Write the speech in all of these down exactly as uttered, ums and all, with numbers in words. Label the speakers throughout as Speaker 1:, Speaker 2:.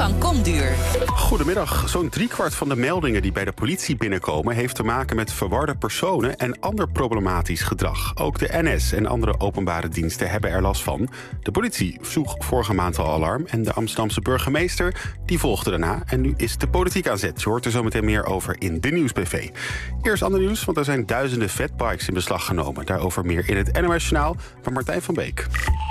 Speaker 1: van Komduur.
Speaker 2: Goedemiddag. Zo'n driekwart van de meldingen die bij de politie binnenkomen heeft te maken met verwarde personen en ander problematisch gedrag. Ook de N S en andere openbare diensten hebben er last van. De politie sloeg vorige maand al alarm en de Amsterdamse burgemeester die volgde daarna. En nu is de politiek aan zet. Je hoort er zo meteen meer over in de Nieuws B V. Eerst ander nieuws, want er zijn duizenden fatbikes in beslag genomen. Daarover meer in het N O S-journaal van Martijn van Beek.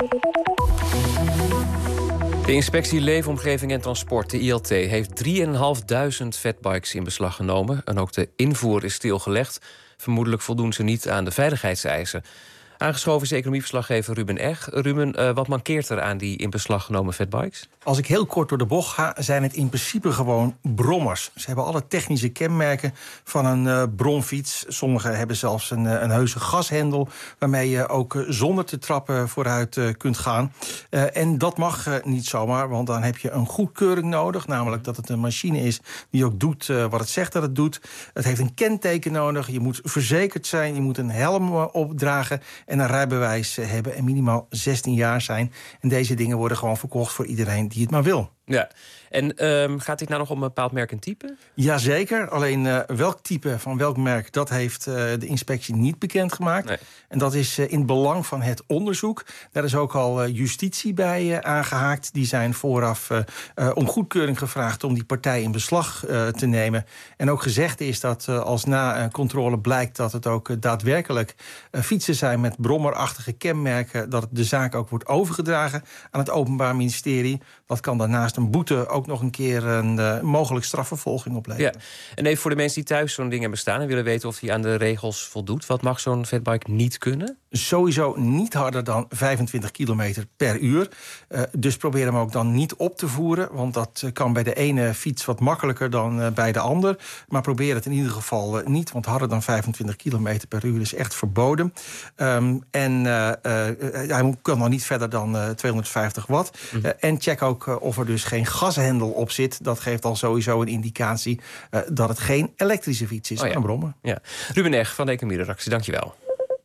Speaker 3: De Inspectie Leefomgeving en Transport, de I L T, heeft drieduizend vijfhonderd fatbikes in beslag genomen. En ook de invoer is stilgelegd. Vermoedelijk voldoen ze niet aan de veiligheidseisen. Aangeschoven is economieverslaggever Ruben Eg. Ruben, uh, wat mankeert er aan die in beslag genomen fatbikes?
Speaker 4: Als ik heel kort door de bocht ga, zijn het in principe gewoon brommers. Ze hebben alle technische kenmerken van een uh, bromfiets. Sommigen hebben zelfs een, een heuse gashendel, waarmee je ook uh, zonder te trappen vooruit uh, kunt gaan. Uh, en dat mag uh, niet zomaar, want dan heb je een goedkeuring nodig. Namelijk dat het een machine is die ook doet uh, wat het zegt dat het doet. Het heeft een kenteken nodig, je moet verzekerd zijn, je moet een helm uh, opdragen en een rijbewijs uh, hebben en minimaal zestien jaar zijn. En deze dingen worden gewoon verkocht voor iedereen die het maar wil.
Speaker 3: Ja, en um, gaat dit nou nog om een bepaald merk en type?
Speaker 4: Jazeker, alleen uh, welk type van welk merk, dat heeft uh, de inspectie niet bekendgemaakt. Nee. En dat is uh, in het belang van het onderzoek. Daar is ook al uh, justitie bij uh, aangehaakt. Die zijn vooraf uh, uh, om goedkeuring gevraagd om die partij in beslag uh, te nemen. En ook gezegd is dat uh, als na uh, controle blijkt dat het ook uh, daadwerkelijk uh, fietsen zijn met brommerachtige kenmerken, dat de zaak ook wordt overgedragen aan het Openbaar Ministerie. Dat kan daarnaast een boete ook nog een keer een uh, mogelijk strafvervolging opleveren.
Speaker 3: Ja. En even voor de mensen die thuis zo'n ding hebben staan en willen weten of hij aan de regels voldoet. Wat mag zo'n fatbike niet kunnen?
Speaker 4: Sowieso niet harder dan vijfentwintig kilometer per uur. Uh, dus probeer hem ook dan niet op te voeren. Want dat uh, kan bij de ene fiets wat makkelijker dan uh, bij de ander. Maar probeer het in ieder geval uh, niet. Want harder dan vijfentwintig kilometer per uur is echt verboden. Um, en uh, uh, hij kan nog niet verder dan uh, tweehonderdvijftig watt. Mm-hmm. Uh, en check ook uh, of er dus geen gashendel op zit. Dat geeft al sowieso een indicatie uh, dat het geen elektrische fiets is,
Speaker 3: oh, ja.
Speaker 4: maar een brommer.
Speaker 3: Ja. Ruben Eg van de economie-redactie, dankjewel.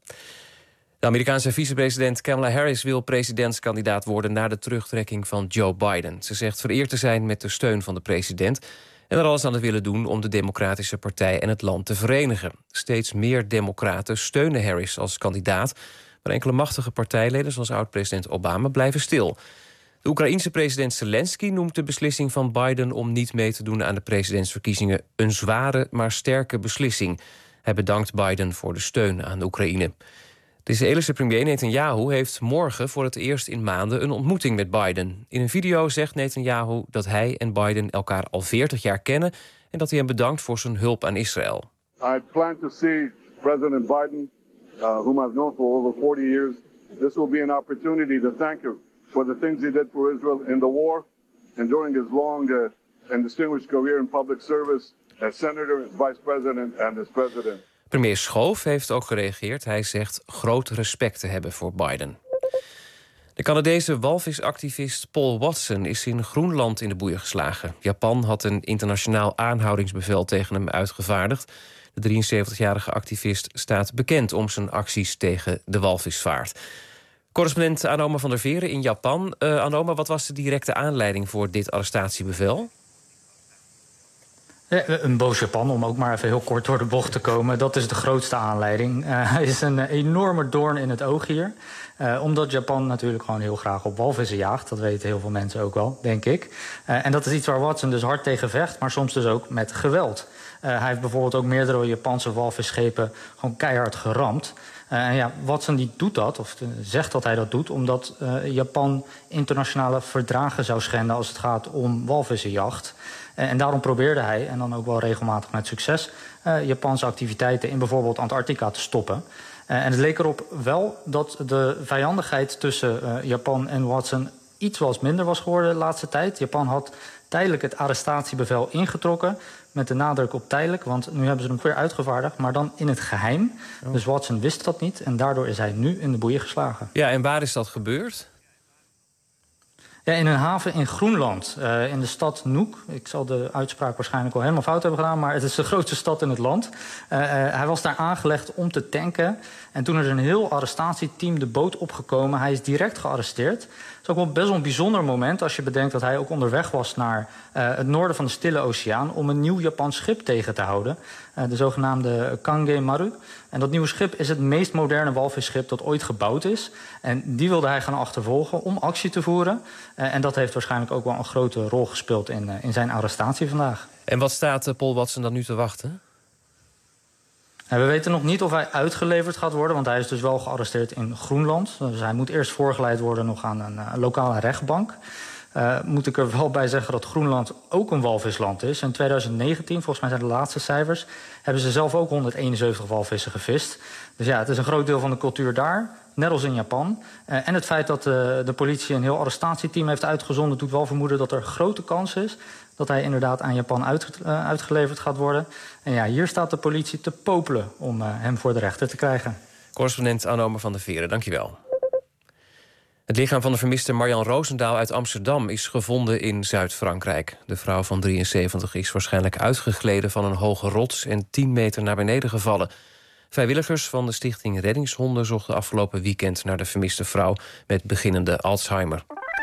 Speaker 3: De Amerikaanse vicepresident Kamala Harris wil presidentskandidaat worden na de terugtrekking van Joe Biden. Ze zegt vereerd te zijn met de steun van de president en er alles aan te willen doen om de Democratische Partij en het land te verenigen. Steeds meer democraten steunen Harris als kandidaat, maar enkele machtige partijleden zoals oud-president Obama blijven stil. De Oekraïense president Zelensky noemt de beslissing van Biden om niet mee te doen aan de presidentsverkiezingen een zware, maar sterke beslissing. Hij bedankt Biden voor de steun aan de Oekraïne. De Israëlische premier Netanyahu heeft morgen voor het eerst in maanden een ontmoeting met Biden. In een video zegt Netanyahu dat hij en Biden elkaar al veertig jaar kennen en dat hij hem bedankt voor zijn hulp aan Israël.
Speaker 5: I plan to see President Biden, uh, whom I've known for over forty years. This will be an opportunity to thank him for the things he did for Israel in the war and during his long uh, and distinguished career in public service as senator, as vice president and as president.
Speaker 3: Premier Schoof heeft ook gereageerd. Hij zegt groot respect te hebben voor Biden. De Canadese walvisactivist Paul Watson is in Groenland in de boeien geslagen. Japan had een internationaal aanhoudingsbevel tegen hem uitgevaardigd. De drieënzeventigjarige activist staat bekend om zijn acties tegen de walvisvaart. Correspondent Anoma van der Veren in Japan. Uh, Anoma, wat was de directe aanleiding voor dit arrestatiebevel?
Speaker 6: Ja, een boos Japan, om ook maar even heel kort door de bocht te komen. Dat is de grootste aanleiding. Uh, hij is een enorme doorn in het oog hier. Uh, omdat Japan natuurlijk gewoon heel graag op walvissen jaagt. Dat weten heel veel mensen ook wel, denk ik. Uh, en dat is iets waar Watson dus hard tegen vecht, maar soms dus ook met geweld. Uh, hij heeft bijvoorbeeld ook meerdere Japanse walvisschepen gewoon keihard geramd. Uh, en ja, Watson die doet dat, of uh, zegt dat hij dat doet, omdat uh, Japan internationale verdragen zou schenden als het gaat om walvissenjacht. Uh, en daarom probeerde hij, en dan ook wel regelmatig met succes, uh, Japanse activiteiten in bijvoorbeeld Antarctica te stoppen. Uh, en het leek erop wel dat de vijandigheid tussen uh, Japan en Watson iets was minder was geworden de laatste tijd. Japan had tijdelijk het arrestatiebevel ingetrokken, met de nadruk op tijdelijk, want nu hebben ze hem weer uitgevaardigd, maar dan in het geheim. Oh. Dus Watson wist dat niet en daardoor is hij nu in de boeien geslagen.
Speaker 3: Ja, en waar is dat gebeurd?
Speaker 6: Ja, in een haven in Groenland, uh, in de stad Nuuk. Ik zal de uitspraak waarschijnlijk al helemaal fout hebben gedaan, maar het is de grootste stad in het land. Uh, uh, hij was daar aangelegd om te tanken. En toen is een heel arrestatieteam de boot opgekomen. Hij is direct gearresteerd. is ook wel best wel een bijzonder moment als je bedenkt dat hij ook onderweg was naar uh, het noorden van de Stille Oceaan om een nieuw Japans schip tegen te houden. Uh, de zogenaamde Kange Maru. En dat nieuwe schip is het meest moderne walvisschip dat ooit gebouwd is. En die wilde hij gaan achtervolgen om actie te voeren. Uh, en dat heeft waarschijnlijk ook wel een grote rol gespeeld in, uh, in zijn arrestatie vandaag.
Speaker 3: En wat staat uh, Paul Watson dan nu te wachten?
Speaker 6: We weten nog niet of hij uitgeleverd gaat worden, want hij is dus wel gearresteerd in Groenland. Dus hij moet eerst voorgeleid worden nog aan een, een lokale rechtbank. Uh, moet ik er wel bij zeggen dat Groenland ook een walvisland is. In twintig negentien, volgens mij zijn de laatste cijfers, hebben ze zelf ook honderdeenenzeventig walvissen gevist. Dus ja, het is een groot deel van de cultuur daar, net als in Japan. Uh, en het feit dat uh, de politie een heel arrestatieteam heeft uitgezonden doet wel vermoeden dat er grote kans is dat hij inderdaad aan Japan uit, uh, uitgeleverd gaat worden. En ja, hier staat de politie te popelen om uh, hem voor de rechter te krijgen.
Speaker 3: Correspondent Anome van der Veren, dankjewel. Het lichaam van de vermiste Marjan Roosendaal uit Amsterdam is gevonden in Zuid-Frankrijk. De vrouw van drieënzeventig is waarschijnlijk uitgegleden van een hoge rots en tien meter naar beneden gevallen. Vrijwilligers van de stichting Reddingshonden zochten afgelopen weekend naar de vermiste vrouw met beginnende Alzheimer.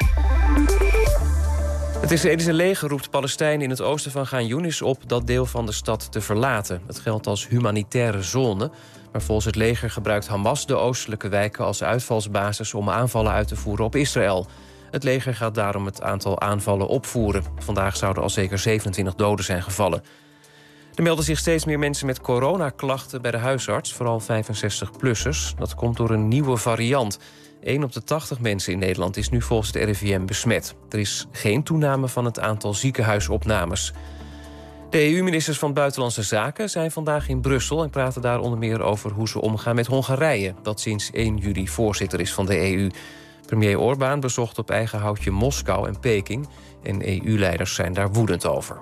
Speaker 3: Het Israëlische leger roept Palestijnen in het oosten van Gaan Younis op dat deel van de stad te verlaten. Het geldt als humanitaire zone, maar volgens het leger gebruikt Hamas de oostelijke wijken als uitvalsbasis om aanvallen uit te voeren op Israël. Het leger gaat daarom het aantal aanvallen opvoeren. Vandaag zouden al zeker zevenentwintig doden zijn gevallen. Er melden zich steeds meer mensen met coronaklachten bij de huisarts, vooral vijfenzestig-plussers. Dat komt door een nieuwe variant. één op de tachtig mensen in Nederland is nu volgens het R I V M besmet. Er is geen toename van het aantal ziekenhuisopnames. De E U-ministers van Buitenlandse Zaken zijn vandaag in Brussel en praten daar onder meer over hoe ze omgaan met Hongarije, dat sinds één juli voorzitter is van de E U. Premier Orbán bezocht op eigen houtje Moskou en Peking en E U-leiders zijn daar woedend over.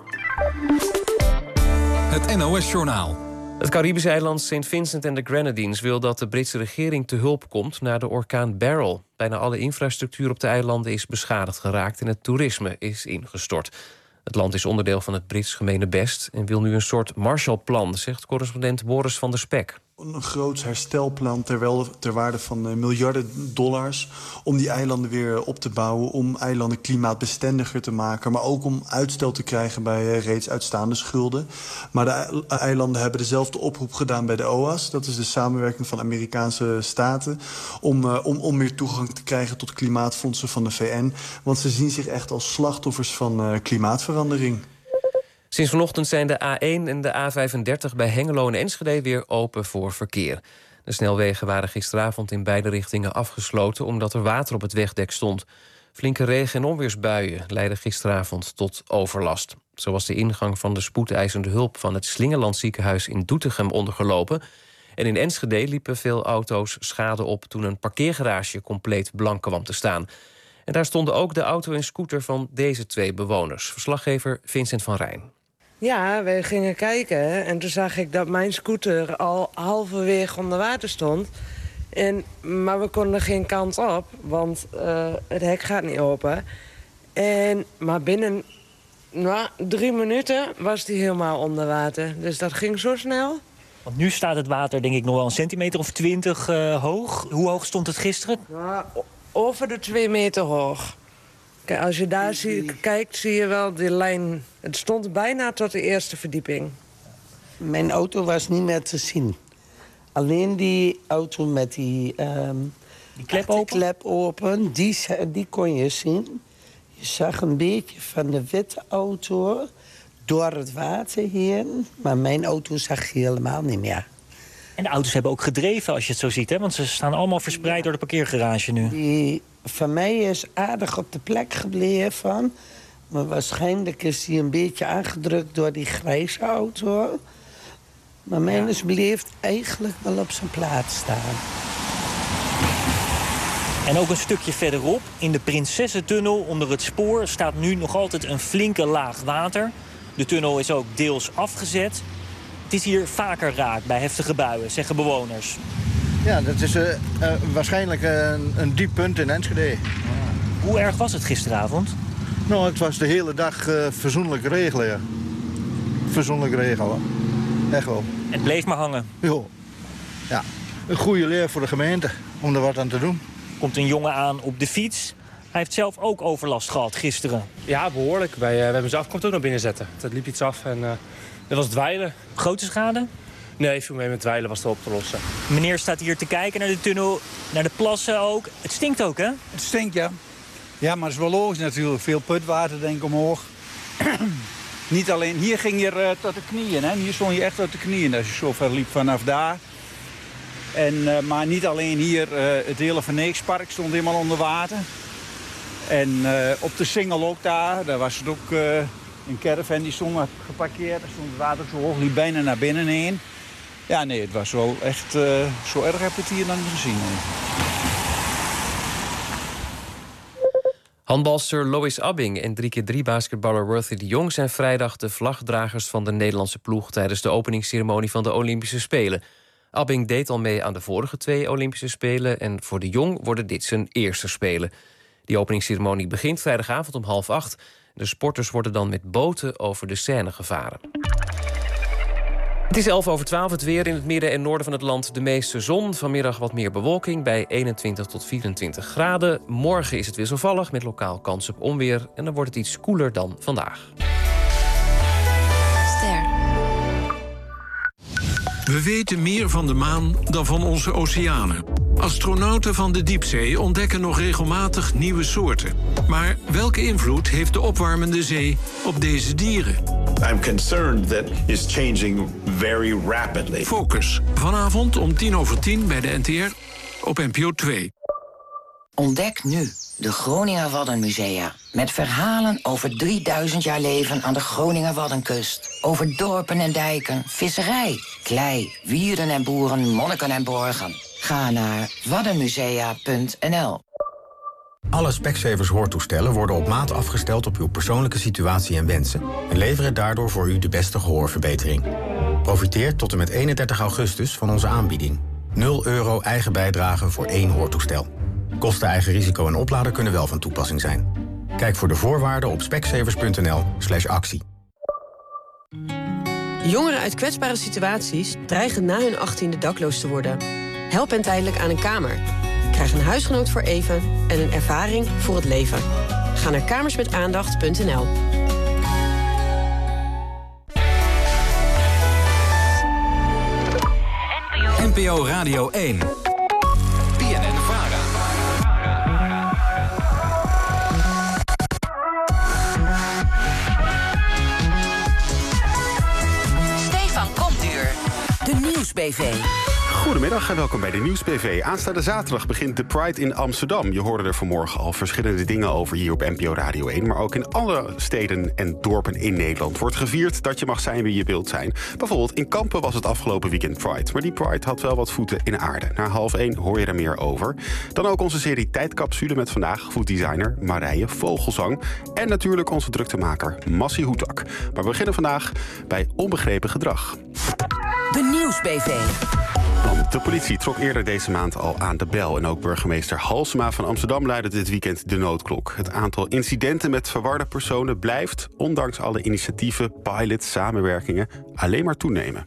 Speaker 1: Het N O S-journaal.
Speaker 3: Het Caribische eiland Saint Vincent en de Grenadines wil dat de Britse regering te hulp komt na de orkaan Beryl. Bijna alle infrastructuur op de eilanden is beschadigd geraakt en het toerisme is ingestort. Het land is onderdeel van het Brits gemeenebest en wil nu een soort Marshallplan, zegt correspondent Boris van der Spek.
Speaker 7: Een groot herstelplan ter, wel, ter waarde van uh, miljarden dollars om die eilanden weer op te bouwen, om eilanden klimaatbestendiger te maken, maar ook om uitstel te krijgen bij uh, reeds uitstaande schulden. Maar de eilanden hebben dezelfde oproep gedaan bij de O A S, dat is de samenwerking van Amerikaanse staten, om, uh, om, om meer toegang te krijgen tot klimaatfondsen van de V N, want ze zien zich echt als slachtoffers van uh, klimaatverandering.
Speaker 3: Sinds vanochtend zijn de A één en de A vijfendertig bij Hengelo en Enschede weer open voor verkeer. De snelwegen waren gisteravond in beide richtingen afgesloten omdat er water op het wegdek stond. Flinke regen- en onweersbuien leidden gisteravond tot overlast. Zo was de ingang van de spoedeisende hulp van het Slingeland ziekenhuis in Doetinchem ondergelopen. En in Enschede liepen veel auto's schade op toen een parkeergarage compleet blank kwam te staan. En daar stonden ook de auto en scooter van deze twee bewoners. Verslaggever Vincent van Rijn.
Speaker 8: Ja, wij gingen kijken en toen zag ik dat mijn scooter al halverwege onder water stond. En, maar we konden geen kant op, want uh, het hek gaat niet open. En, maar binnen nou, drie minuten was die helemaal onder water. Dus dat ging zo snel.
Speaker 9: Want nu staat het water denk ik nog wel een centimeter of twintig uh, hoog. Hoe hoog stond het gisteren?
Speaker 8: Nou, over de twee meter hoog. Kijk, als je daar zie, kijkt, zie je wel die lijn. Het stond bijna tot de eerste verdieping.
Speaker 10: Mijn auto was niet meer te zien. Alleen die auto met die, um,
Speaker 9: die klep open,
Speaker 10: klep open die, die kon je zien. Je zag een beetje van de witte auto door het water heen. Maar mijn auto zag je helemaal niet meer.
Speaker 9: En de auto's hebben ook gedreven als je het zo ziet, hè? Want ze staan allemaal verspreid ja. door de parkeergarage nu.
Speaker 10: Die van mij is aardig op de plek gebleven. Maar waarschijnlijk is die een beetje aangedrukt door die grijze auto. Maar mijn is bleef eigenlijk wel op zijn plaats staan.
Speaker 9: En ook een stukje verderop, in de Prinsessentunnel onder het spoor, staat nu nog altijd een flinke laag water. De tunnel is ook deels afgezet. Het is hier vaker raak bij heftige buien, zeggen bewoners.
Speaker 11: Ja, dat is uh, uh, waarschijnlijk uh, een diep punt in Enschede.
Speaker 9: Hoe erg was het gisteravond?
Speaker 11: Nou, het was de hele dag uh, verzoenlijk regelen. Ja. Verzoenlijk regelen. Echt wel.
Speaker 9: Het bleef maar hangen.
Speaker 11: Jo. Ja, een goede leer voor de gemeente om er wat aan te doen.
Speaker 9: Komt een jongen aan op de fiets. Hij heeft zelf ook overlast gehad gisteren.
Speaker 1: Ja, behoorlijk. Wij, uh, we hebben ze afkomst ook nog binnen zetten. Het liep iets af en uh, dat was dweilen.
Speaker 9: Grote schade?
Speaker 1: Nee, veel mee met dweilen was het op te lossen.
Speaker 9: Meneer staat hier te kijken naar de tunnel, naar de plassen ook. Het stinkt ook, hè?
Speaker 12: Het stinkt, ja. Ja, maar het is wel logisch natuurlijk. Veel putwater, denk ik, omhoog. Niet alleen, hier ging je uh, tot de knieën, hè. Hier stond je echt tot de knieën als je zo ver liep vanaf daar. En, uh, maar niet alleen hier, uh, het hele Van Eekspark stond helemaal onder water. En uh, op de Singel ook daar, daar was het ook uh, een caravan die stond geparkeerd. Daar stond het water zo hoog, liep bijna naar binnen heen. Ja, nee, het was wel echt, uh, zo erg heb ik het hier dan niet gezien. Nee.
Speaker 3: Handbalster Lois Abbing en drie keer drie basketballer Worthy de Jong zijn vrijdag de vlagdragers van de Nederlandse ploeg tijdens de openingsceremonie van de Olympische Spelen. Abbing deed al mee aan de vorige twee Olympische Spelen en voor de Jong worden dit zijn eerste Spelen. Die openingsceremonie begint vrijdagavond om half acht. De sporters worden dan met boten over de Seine gevaren. Het is elf over twaalf, het weer in het midden en noorden van het land. De meeste zon, vanmiddag wat meer bewolking bij eenentwintig tot vierentwintig graden. Morgen is het wisselvallig met lokaal kans op onweer. En dan wordt het iets koeler dan vandaag.
Speaker 13: Ster.
Speaker 14: We weten meer van de maan dan van onze oceanen. Astronauten van de diepzee ontdekken nog regelmatig nieuwe soorten. Maar welke invloed heeft de opwarmende zee op deze dieren?
Speaker 15: I'm concerned that it's changing very rapidly.
Speaker 14: Focus. Vanavond om tien over tien bij de N T R op N P O twee.
Speaker 13: Ontdek nu de Groninger Waddenmusea. Met verhalen over drieduizend jaar leven aan de Groninger Waddenkust. Over dorpen en dijken, visserij, klei, wierden en boeren, monniken en borgen. Ga naar waddenmusea punt n l.
Speaker 16: Alle Specsavers hoortoestellen worden op maat afgesteld op uw persoonlijke situatie en wensen en leveren daardoor voor u de beste gehoorverbetering. Profiteer tot en met eenendertig augustus van onze aanbieding. nul euro eigen bijdrage voor één hoortoestel. Kosten, eigen risico en oplader kunnen wel van toepassing zijn. Kijk voor de voorwaarden op specsavers punt n l slash actie.
Speaker 17: Jongeren uit kwetsbare situaties dreigen na hun achttiende dakloos te worden. Help hen tijdelijk aan een kamer. Krijg een huisgenoot voor even en een ervaring voor het leven. Ga naar kamersmetaandacht punt n l.
Speaker 18: N P O Radio één. B N N-VARA.
Speaker 13: Stefan Komduur. De Nieuws-B V.
Speaker 2: Goedemiddag en welkom bij de Nieuws-B V. Aanstaande zaterdag begint de Pride in Amsterdam. Je hoorde er vanmorgen al verschillende dingen over hier op N P O Radio één. Maar ook in andere steden en dorpen in Nederland wordt gevierd dat je mag zijn wie je wilt zijn. Bijvoorbeeld in Kampen was het afgelopen weekend Pride. Maar die Pride had wel wat voeten in aarde. Na half één hoor je er meer over. Dan ook onze serie Tijdcapsule met vandaag fooddesigner Marije Vogelzang. En natuurlijk onze druktemaker Massie Hoetak. Maar we beginnen vandaag bij onbegrepen gedrag.
Speaker 13: De Nieuws-B V.
Speaker 2: Want de politie trok eerder deze maand al aan de bel. En ook burgemeester Halsema van Amsterdam luidde dit weekend de noodklok. Het aantal incidenten met verwarde personen blijft, ondanks alle initiatieven, pilots, samenwerkingen, alleen maar toenemen.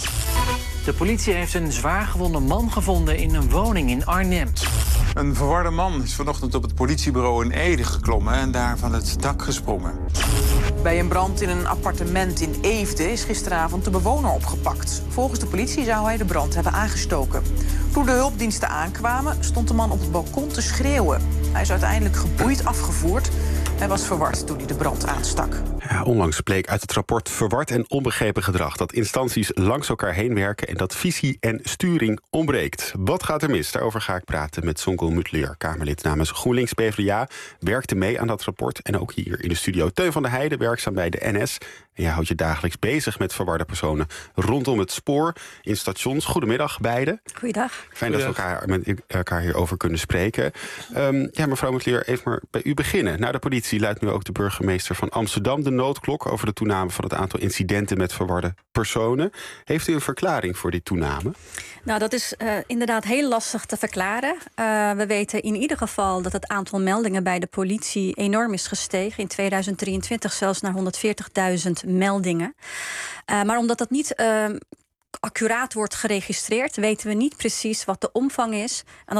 Speaker 19: De politie heeft een zwaargewonde man gevonden in een woning in Arnhem.
Speaker 20: Een verwarde man is vanochtend op het politiebureau in Ede geklommen en daar van het dak gesprongen.
Speaker 21: Bij een brand in een appartement in Eefde is gisteravond de bewoner opgepakt. Volgens de politie zou hij de brand hebben aangestoken. Toen de hulpdiensten aankwamen, stond de man op het balkon te schreeuwen. Hij is uiteindelijk geboeid afgevoerd. Hij was verward toen hij de brand aanstak.
Speaker 2: Ja, onlangs bleek uit het rapport Verward en onbegrepen gedrag dat instanties langs elkaar heen werken en dat visie en sturing ontbreekt. Wat gaat er mis? Daarover ga ik praten met Songül Mutluer, Kamerlid namens GroenLinks PvdA. Werkte mee aan dat rapport en ook hier in de studio. Teun van der Heijden, werkzaam bij de N S. En jij houdt je dagelijks bezig met verwarde personen rondom het spoor in stations. Goedemiddag beiden.
Speaker 22: Goeiedag.
Speaker 2: Fijn dat we elkaar, met elkaar hierover kunnen spreken. Um, ja, mevrouw Mutluer, even maar bij u beginnen. Na de politie luidt nu ook de burgemeester van Amsterdam de noodklok over de toename van het aantal incidenten met verwarde personen. Heeft u een verklaring voor die toename?
Speaker 22: Nou, dat is uh, inderdaad heel lastig te verklaren. Uh, we weten in ieder geval dat het aantal meldingen bij de politie enorm is gestegen. In tweeduizend drieëntwintig zelfs naar honderdveertigduizend meldingen. Uh, maar omdat dat niet Uh, accuraat wordt geregistreerd, weten we niet precies wat de omvang is. En dat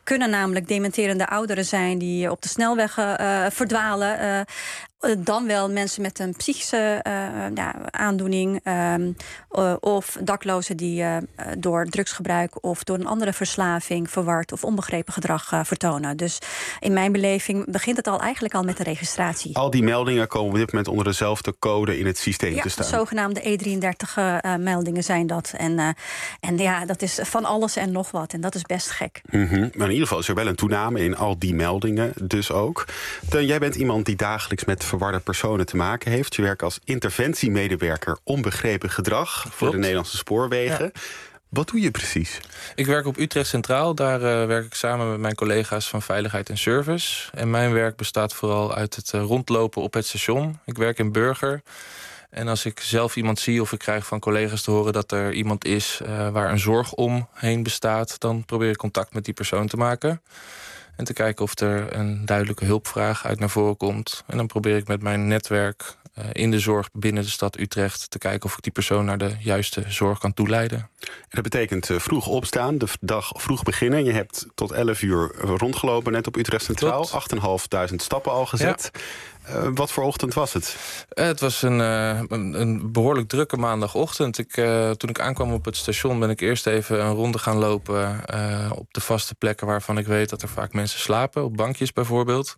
Speaker 22: kunnen namelijk dementerende ouderen zijn die op de snelweg uh, verdwalen. Uh, Dan wel mensen met een psychische uh, ja, aandoening. Um, uh, of daklozen die uh, door drugsgebruik of door een andere verslaving verward of onbegrepen gedrag uh, vertonen. Dus in mijn beleving begint het al eigenlijk al met de registratie.
Speaker 2: Al die meldingen komen op dit moment onder dezelfde code in het systeem
Speaker 22: ja,
Speaker 2: te staan.
Speaker 22: De zogenaamde E drieëndertig uh, meldingen zijn dat. En, uh, en ja, dat is van alles en nog wat. En dat is best gek.
Speaker 2: Mm-hmm. Maar in ieder geval is er wel een toename in al die meldingen dus ook. Teun, jij bent iemand die dagelijks met verwarde personen te maken heeft. Je werkt als interventiemedewerker onbegrepen gedrag voor
Speaker 4: Klopt.
Speaker 2: de Nederlandse spoorwegen. Ja. Wat doe je precies?
Speaker 4: Ik werk op Utrecht Centraal. Daar uh, werk ik samen met mijn collega's van Veiligheid en Service. En mijn werk bestaat vooral uit het uh, rondlopen op het station. Ik werk in Burger. En als ik zelf iemand zie of ik krijg van collega's te horen dat er iemand is uh, waar een zorg omheen bestaat, dan probeer ik contact met die persoon te maken. En te kijken of er een duidelijke hulpvraag uit naar voren komt. En dan probeer ik met mijn netwerk uh, in de zorg binnen de stad Utrecht te kijken of ik die persoon naar de juiste zorg kan toeleiden.
Speaker 2: En dat betekent uh, vroeg opstaan, de dag vroeg beginnen. Je hebt tot elf uur rondgelopen net op Utrecht Centraal. acht en vijfduizend stappen al gezet. Ja. Uh, wat voor ochtend was het?
Speaker 4: Uh, het was een, uh, een, een behoorlijk drukke maandagochtend. Ik, uh, toen ik aankwam op het station ben ik eerst even een ronde gaan lopen uh, op de vaste plekken waarvan ik weet dat er vaak mensen slapen. Op bankjes bijvoorbeeld.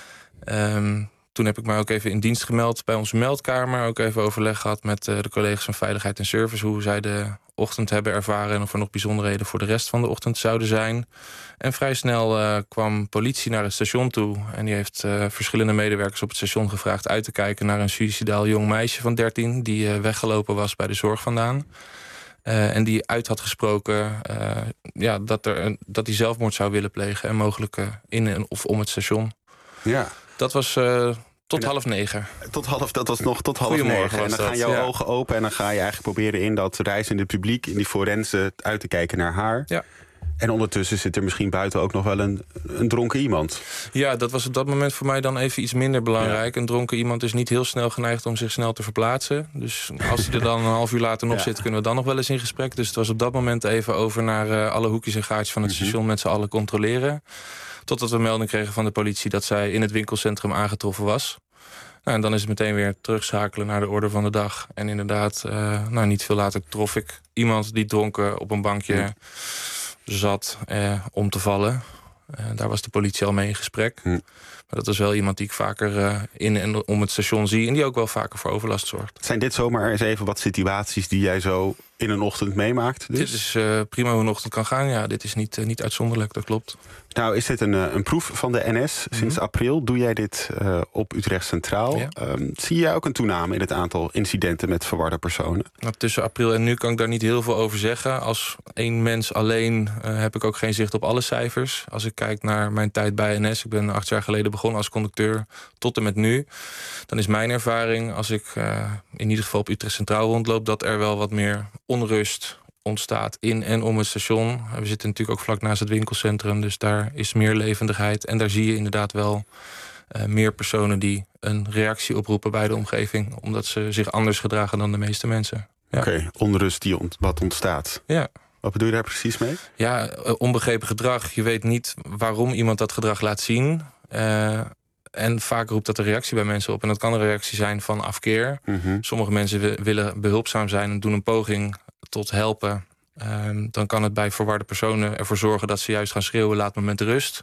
Speaker 4: Um, toen heb ik mij ook even in dienst gemeld bij onze meldkamer. Ook even overleg gehad met uh, de collega's van Veiligheid en Service, hoe zij de ochtend hebben ervaren en of er nog bijzonderheden voor de rest van de ochtend zouden zijn. En vrij snel uh, kwam politie naar het station toe. En die heeft uh, verschillende medewerkers op het station gevraagd uit te kijken naar een suïcidaal jong meisje van dertien... die uh, weggelopen was bij de zorg vandaan. Uh, en die uit had gesproken uh, ja, dat hij uh, dat die zelfmoord zou willen plegen. En mogelijk uh, in en of om het station.
Speaker 2: Ja.
Speaker 4: Dat was uh, tot half negen.
Speaker 2: Tot half, dat was nog tot half negen. En dan gaan jouw ja. ogen open en dan ga je eigenlijk proberen in dat reizende publiek, in die forensen, uit te kijken naar haar.
Speaker 4: Ja.
Speaker 2: En ondertussen zit er misschien buiten ook nog wel een, een dronken iemand.
Speaker 4: Ja, dat was op dat moment voor mij dan even iets minder belangrijk. Ja. Een dronken iemand is niet heel snel geneigd om zich snel te verplaatsen. Dus als hij er dan een half uur later nog ja. zit, kunnen we dan nog wel eens in gesprek. Dus het was op dat moment even over naar uh, alle hoekjes en gaatjes van het mm-hmm. station met z'n allen controleren. Totdat we melding kregen van de politie dat zij in het winkelcentrum aangetroffen was. Nou, en dan is het meteen weer terugschakelen naar de orde van de dag. En inderdaad, uh, nou, niet veel later trof ik iemand die dronken op een bankje ja. zat uh, om te vallen. Uh, daar was de politie al mee in gesprek. Hm. Maar dat is wel iemand die ik vaker uh, in en om het station zie en die ook wel vaker voor overlast zorgt.
Speaker 2: Zijn dit zomaar eens even wat situaties die jij zo in een ochtend meemaakt? Dus?
Speaker 4: Dit is uh, prima hoe een ochtend kan gaan. Ja, dit is niet, uh, niet uitzonderlijk, dat klopt.
Speaker 2: Nou, is dit een, een proef van de N S? Sinds mm-hmm. april doe jij dit uh, op Utrecht Centraal. Ja. Um, zie jij ook een toename in het aantal incidenten met verwarde personen?
Speaker 4: Nou, tussen april en nu kan ik daar niet heel veel over zeggen. Als één mens alleen uh, heb ik ook geen zicht op alle cijfers. Als ik kijk naar mijn tijd bij N S, ik ben acht jaar geleden begonnen als conducteur tot en met nu, dan is mijn ervaring, als ik uh, in ieder geval op Utrecht Centraal rondloop, dat er wel wat meer onrust ontstaat in en om het station. We zitten natuurlijk ook vlak naast het winkelcentrum, dus daar is meer levendigheid. En daar zie je inderdaad wel uh, meer personen die een reactie oproepen bij de omgeving, omdat ze zich anders gedragen dan de meeste mensen. Ja.
Speaker 2: Oké, okay, onrust die ont- wat ontstaat.
Speaker 4: Ja.
Speaker 2: Wat bedoel je daar precies mee?
Speaker 4: Ja, uh, onbegrepen gedrag. Je weet niet waarom iemand dat gedrag laat zien. Uh, En vaak roept dat een reactie bij mensen op. En dat kan een reactie zijn van afkeer. Mm-hmm. Sommige mensen w- willen behulpzaam zijn en doen een poging tot helpen. Um, dan kan het bij verwarde personen ervoor zorgen dat ze juist gaan schreeuwen, laat me met rust.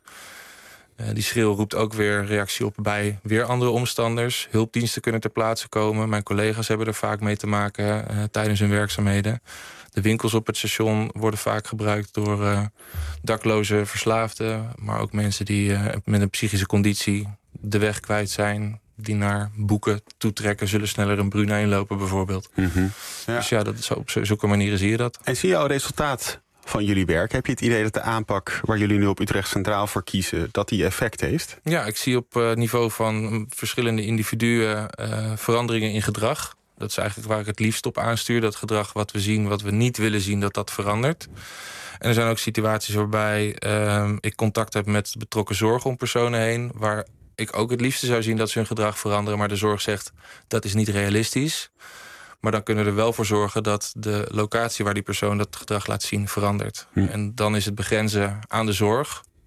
Speaker 4: Uh, die schreeuw roept ook weer reactie op bij weer andere omstanders. Hulpdiensten kunnen ter plaatse komen. Mijn collega's hebben er vaak mee te maken uh, tijdens hun werkzaamheden. De winkels op het station worden vaak gebruikt door uh, dakloze verslaafden, maar ook mensen die uh, met een psychische conditie de weg kwijt zijn, die naar boeken toetrekken, zullen sneller een Bruna inlopen bijvoorbeeld. Mm-hmm. Ja. Dus ja, dat is op zulke manieren zie je dat.
Speaker 2: En zie je al resultaat van jullie werk? Heb je het idee dat de aanpak waar jullie nu op Utrecht Centraal voor kiezen, dat die effect heeft?
Speaker 4: Ja, ik zie op uh, niveau van verschillende individuen uh, veranderingen in gedrag. Dat is eigenlijk waar ik het liefst op aanstuur. Dat gedrag wat we zien, wat we niet willen zien, dat dat verandert. En er zijn ook situaties waarbij uh, ik contact heb met betrokken zorg om personen heen, waar ik ook het liefste zou zien dat ze hun gedrag veranderen, maar de zorg zegt dat is niet realistisch. Maar dan kunnen we er wel voor zorgen dat de locatie waar die persoon dat gedrag laat zien verandert. Hm. En dan is het begrenzen aan de zorg.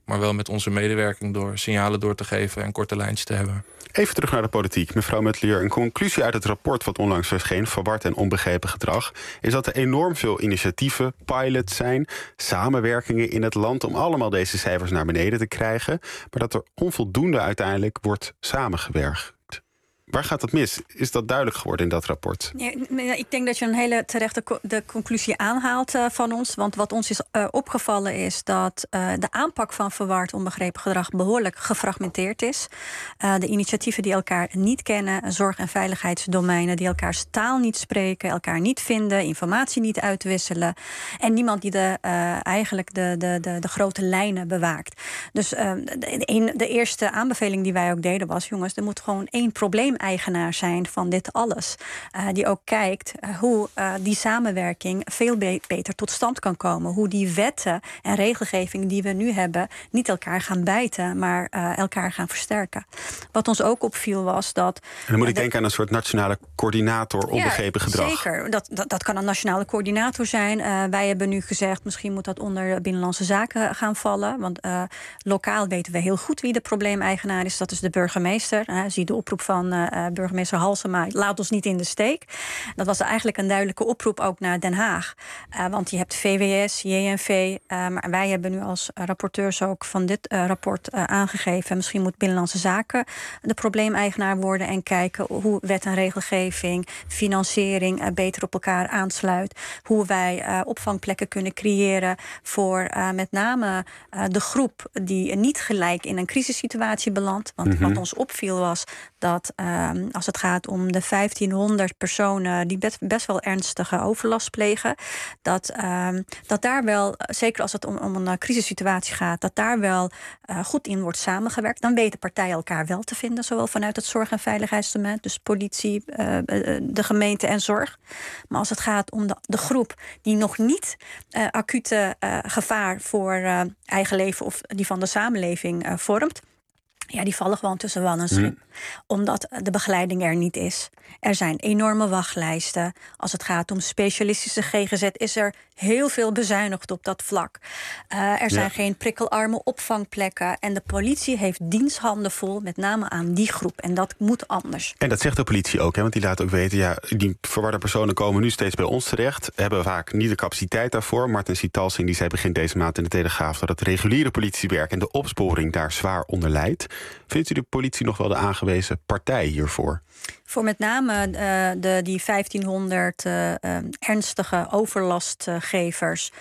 Speaker 4: maar wel met onze medewerking door signalen door te geven en korte lijntjes te hebben.
Speaker 2: Even terug naar de politiek. Mevrouw Mettelier, een conclusie uit het rapport wat onlangs verscheen, Verward en onbegrepen gedrag, is dat er enorm veel initiatieven, pilots zijn, samenwerkingen in het land om allemaal deze cijfers naar beneden te krijgen, maar dat er onvoldoende uiteindelijk wordt samengewerkt. Waar gaat dat mis? Is dat duidelijk geworden in dat rapport?
Speaker 22: Ja, ik denk dat je een hele terechte co- de conclusie aanhaalt uh, van ons. Want wat ons is uh, opgevallen is dat uh, de aanpak van verward onbegrepen gedrag behoorlijk gefragmenteerd is. Uh, de initiatieven die elkaar niet kennen, zorg- en veiligheidsdomeinen die elkaars taal niet spreken, elkaar niet vinden, informatie niet uitwisselen. En niemand die de, uh, eigenlijk de, de, de, de grote lijnen bewaakt. Dus uh, de, een, de eerste aanbeveling die wij ook deden was, jongens, er moet gewoon één probleem eigenaar zijn van dit alles. Uh, die ook kijkt uh, hoe uh, die samenwerking veel be- beter tot stand kan komen. Hoe die wetten en regelgeving die we nu hebben niet elkaar gaan bijten, maar uh, elkaar gaan versterken. Wat ons ook opviel was dat...
Speaker 2: En dan moet ik uh, denken aan een soort nationale coördinator onbegrepen
Speaker 22: ja,
Speaker 2: gedrag.
Speaker 22: Zeker. Dat, dat, dat kan een nationale coördinator zijn. Uh, wij hebben nu gezegd, misschien moet dat onder Binnenlandse Zaken gaan vallen. Want uh, lokaal weten we heel goed wie de probleemeigenaar is. Dat is de burgemeester. Uh, zie de oproep van uh, Uh, burgemeester Halsema, laat ons niet in de steek. Dat was eigenlijk een duidelijke oproep ook naar Den Haag. Uh, want je hebt V W S, J N V. Uh, maar wij hebben nu als rapporteurs ook van dit uh, rapport uh, aangegeven. Misschien moet Binnenlandse Zaken de probleemeigenaar worden en kijken hoe wet en regelgeving, financiering uh, beter op elkaar aansluit. Hoe wij uh, opvangplekken kunnen creëren voor uh, met name uh, de groep die niet gelijk in een crisissituatie belandt. Want mm-hmm. wat ons opviel was dat uh, als het gaat om de vijftienhonderd personen die best, best wel ernstige overlast plegen, dat, uh, dat daar wel, zeker als het om, om een crisissituatie gaat, dat daar wel uh, goed in wordt samengewerkt. Dan weten partijen elkaar wel te vinden, zowel vanuit het zorg- en veiligheidsdomein, dus politie, uh, de gemeente en zorg. Maar als het gaat om de, de groep die nog niet uh, acute uh, gevaar voor uh, eigen leven of die van de samenleving uh, vormt, ja, die vallen gewoon tussen wal en schip. Mm. Omdat de begeleiding er niet is. Er zijn enorme wachtlijsten. Als het gaat om specialistische G G Z is er heel veel bezuinigd op dat vlak. Uh, er zijn ja. geen prikkelarme opvangplekken. En de politie heeft diensthanden vol, met name aan die groep. En dat moet anders.
Speaker 2: En dat zegt de politie ook, hè? Want die laat ook weten, ja, die verwarde personen komen nu steeds bij ons terecht. Hebben vaak niet de capaciteit daarvoor. Martin Sitalsing die zei begin deze maand in de Telegraaf dat het reguliere politiewerk en de opsporing daar zwaar onder lijdt. Vindt u de politie nog wel de aangewezen partij hiervoor?
Speaker 22: Voor met name uh, de, die vijftienhonderd uh, uh, ernstige overlastgevers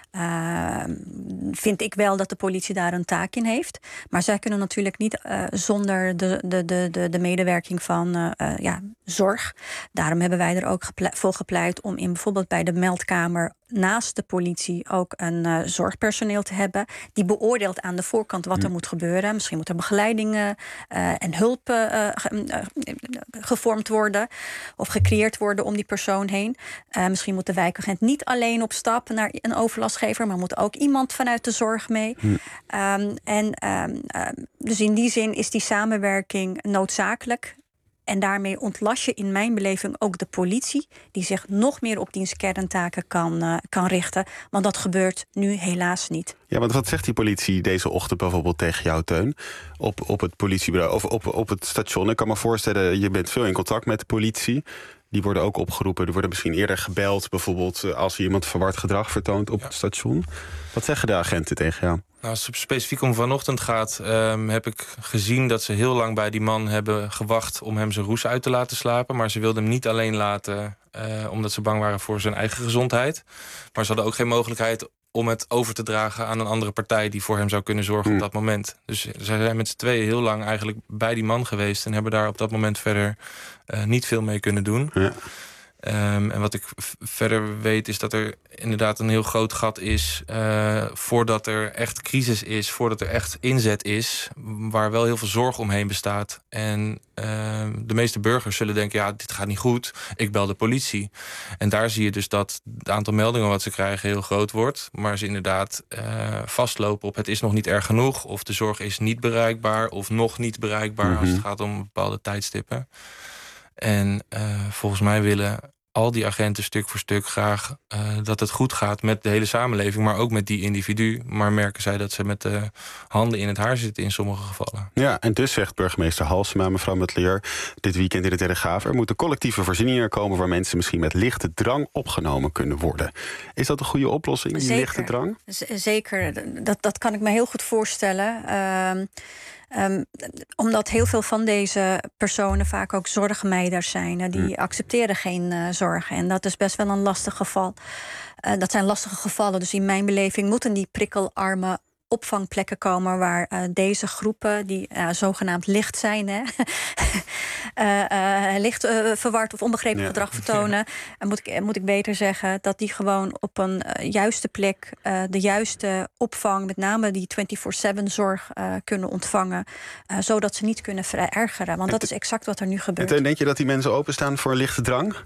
Speaker 22: Uh, vind ik wel dat de politie daar een taak in heeft. Maar zij kunnen natuurlijk niet uh, zonder de, de, de, de, de medewerking van uh, uh, ja, zorg. Daarom hebben wij er ook geple- voor gepleit om in bijvoorbeeld bij de meldkamer naast de politie ook een uh, zorgpersoneel te hebben die beoordeelt aan de voorkant wat er moet gebeuren. Misschien moet er begeleiding uh, en hulp uh, ge- uh, gevormd worden of gecreëerd worden om die persoon heen. Uh, misschien moet de wijkagent niet alleen op stap naar een overlastgever, maar moet ook iemand vanuit de zorg mee. Hm. Um, en um, uh, dus in die zin is die samenwerking noodzakelijk. En daarmee ontlast je in mijn beleving ook de politie, die zich nog meer op dienstkerntaken kan, uh, kan richten. Want dat gebeurt nu helaas niet.
Speaker 2: Ja, want wat zegt die politie deze ochtend bijvoorbeeld tegen jou, Teun? Op, op het politiebureau of op, op het station. Ik kan me voorstellen, je bent veel in contact met de politie. Die worden ook opgeroepen. Die worden misschien eerder gebeld, bijvoorbeeld als iemand verward gedrag vertoont op ja. het station. Wat zeggen de agenten tegen jou?
Speaker 4: Nou, als het specifiek om vanochtend gaat, um, heb ik gezien dat ze heel lang bij die man hebben gewacht om hem zijn roes uit te laten slapen. Maar ze wilden hem niet alleen laten, uh, omdat ze bang waren voor zijn eigen gezondheid. Maar ze hadden ook geen mogelijkheid om het over te dragen aan een andere partij die voor hem zou kunnen zorgen mm. op dat moment. Dus zij zijn met z'n tweeën heel lang eigenlijk bij die man geweest en hebben daar op dat moment verder uh, niet veel mee kunnen doen. Ja. Um, en wat ik v- verder weet is dat er inderdaad een heel groot gat is uh, voordat er echt crisis is, voordat er echt inzet is, waar wel heel veel zorg omheen bestaat. En uh, de meeste burgers zullen denken, ja, dit gaat niet goed, ik bel de politie. En daar zie je dus dat het aantal meldingen wat ze krijgen heel groot wordt, maar ze inderdaad uh, vastlopen op het is nog niet erg genoeg, of de zorg is niet bereikbaar, of nog niet bereikbaar mm-hmm. als het gaat om bepaalde tijdstippen. En uh, volgens mij willen al die agenten stuk voor stuk graag uh, dat het goed gaat met de hele samenleving, maar ook met die individu. Maar merken zij dat ze met de handen in het haar zitten in sommige gevallen.
Speaker 2: Ja, en dus zegt burgemeester Halsema, mevrouw Metlier, dit weekend in de Telegraaf, er moeten collectieve voorzieningen komen waar mensen misschien met lichte drang opgenomen kunnen worden. Is dat een goede oplossing, die
Speaker 22: Zeker.
Speaker 2: lichte drang?
Speaker 22: Z- zeker, dat, dat kan ik me heel goed voorstellen. Uh, Um, omdat heel veel van deze personen vaak ook zorgmeiders zijn. Uh, die hmm. accepteren geen uh, zorg. En dat is best wel een lastig geval. Uh, dat zijn lastige gevallen. Dus in mijn beleving moeten die prikkelarme opvangplekken komen waar uh, deze groepen, die uh, zogenaamd licht zijn, hè, uh, uh, licht uh, verward of onbegrepen ja. gedrag vertonen, ja. moet, ik, moet ik beter zeggen, dat die gewoon op een uh, juiste plek uh, de juiste opvang, met name die vierentwintig zeven zorg, uh, kunnen ontvangen, uh, zodat ze niet kunnen verergeren. Want dat is exact wat er nu gebeurt.
Speaker 2: En denk je dat die mensen openstaan voor een lichte drang?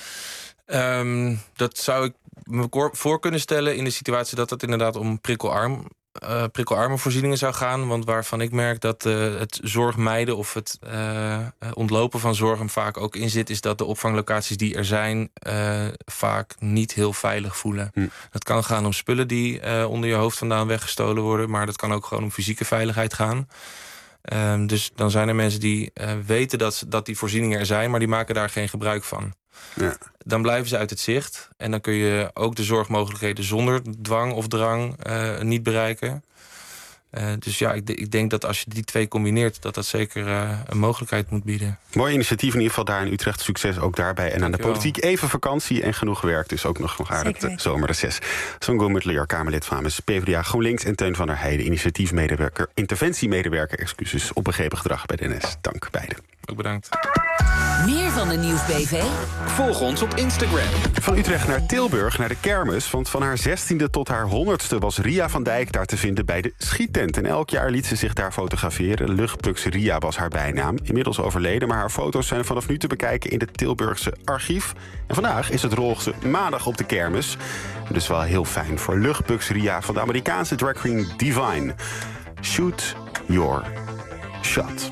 Speaker 4: Um, dat zou ik me voor kunnen stellen in de situatie dat het inderdaad om prikkelarm Uh, prikkelarme voorzieningen zou gaan. Want waarvan ik merk dat uh, het zorgmijden of het uh, ontlopen van zorg hem vaak ook in zit, is dat de opvanglocaties die er zijn uh, vaak niet heel veilig voelen. Hm. Dat kan gaan om spullen die uh, onder je hoofd vandaan weggestolen worden, maar dat kan ook gewoon om fysieke veiligheid gaan. Um, dus dan zijn er mensen die uh, weten dat, dat die voorzieningen er zijn, maar die maken daar geen gebruik van. Ja. Dan blijven ze uit het zicht. En dan kun je ook de zorgmogelijkheden zonder dwang of drang uh, niet bereiken. Uh, dus ja, ik, ik denk dat als je die twee combineert, dat dat zeker uh, een mogelijkheid moet bieden.
Speaker 2: Mooi initiatief in ieder geval daar in Utrecht. Succes ook daarbij. En aan de politiek even vakantie en genoeg werk. Dus ook nog, nog aardig de zomerreces. Zo'n Metlier, Kamerlid van P v d A GroenLinks. En Teun van der Heijden, initiatiefmedewerker, interventiemedewerker, excuses, onbegrepen gedrag bij de N S. Dank beiden.
Speaker 4: Ook bedankt.
Speaker 5: Meer van de Nieuws-B V?
Speaker 18: Volg ons op Instagram.
Speaker 2: Van Utrecht naar Tilburg, naar de kermis. Want van haar zestiende tot haar honderdste was Ria van Dijk daar te vinden bij de schiettent. En elk jaar liet ze zich daar fotograferen. Luchtbuks Ria was haar bijnaam. Inmiddels overleden, maar haar foto's zijn vanaf nu te bekijken in het Tilburgse archief. En vandaag is het Roolse maandag op de kermis. Dus wel heel fijn voor Luchtbuks Ria van de Amerikaanse drag queen Divine. Shoot your shot.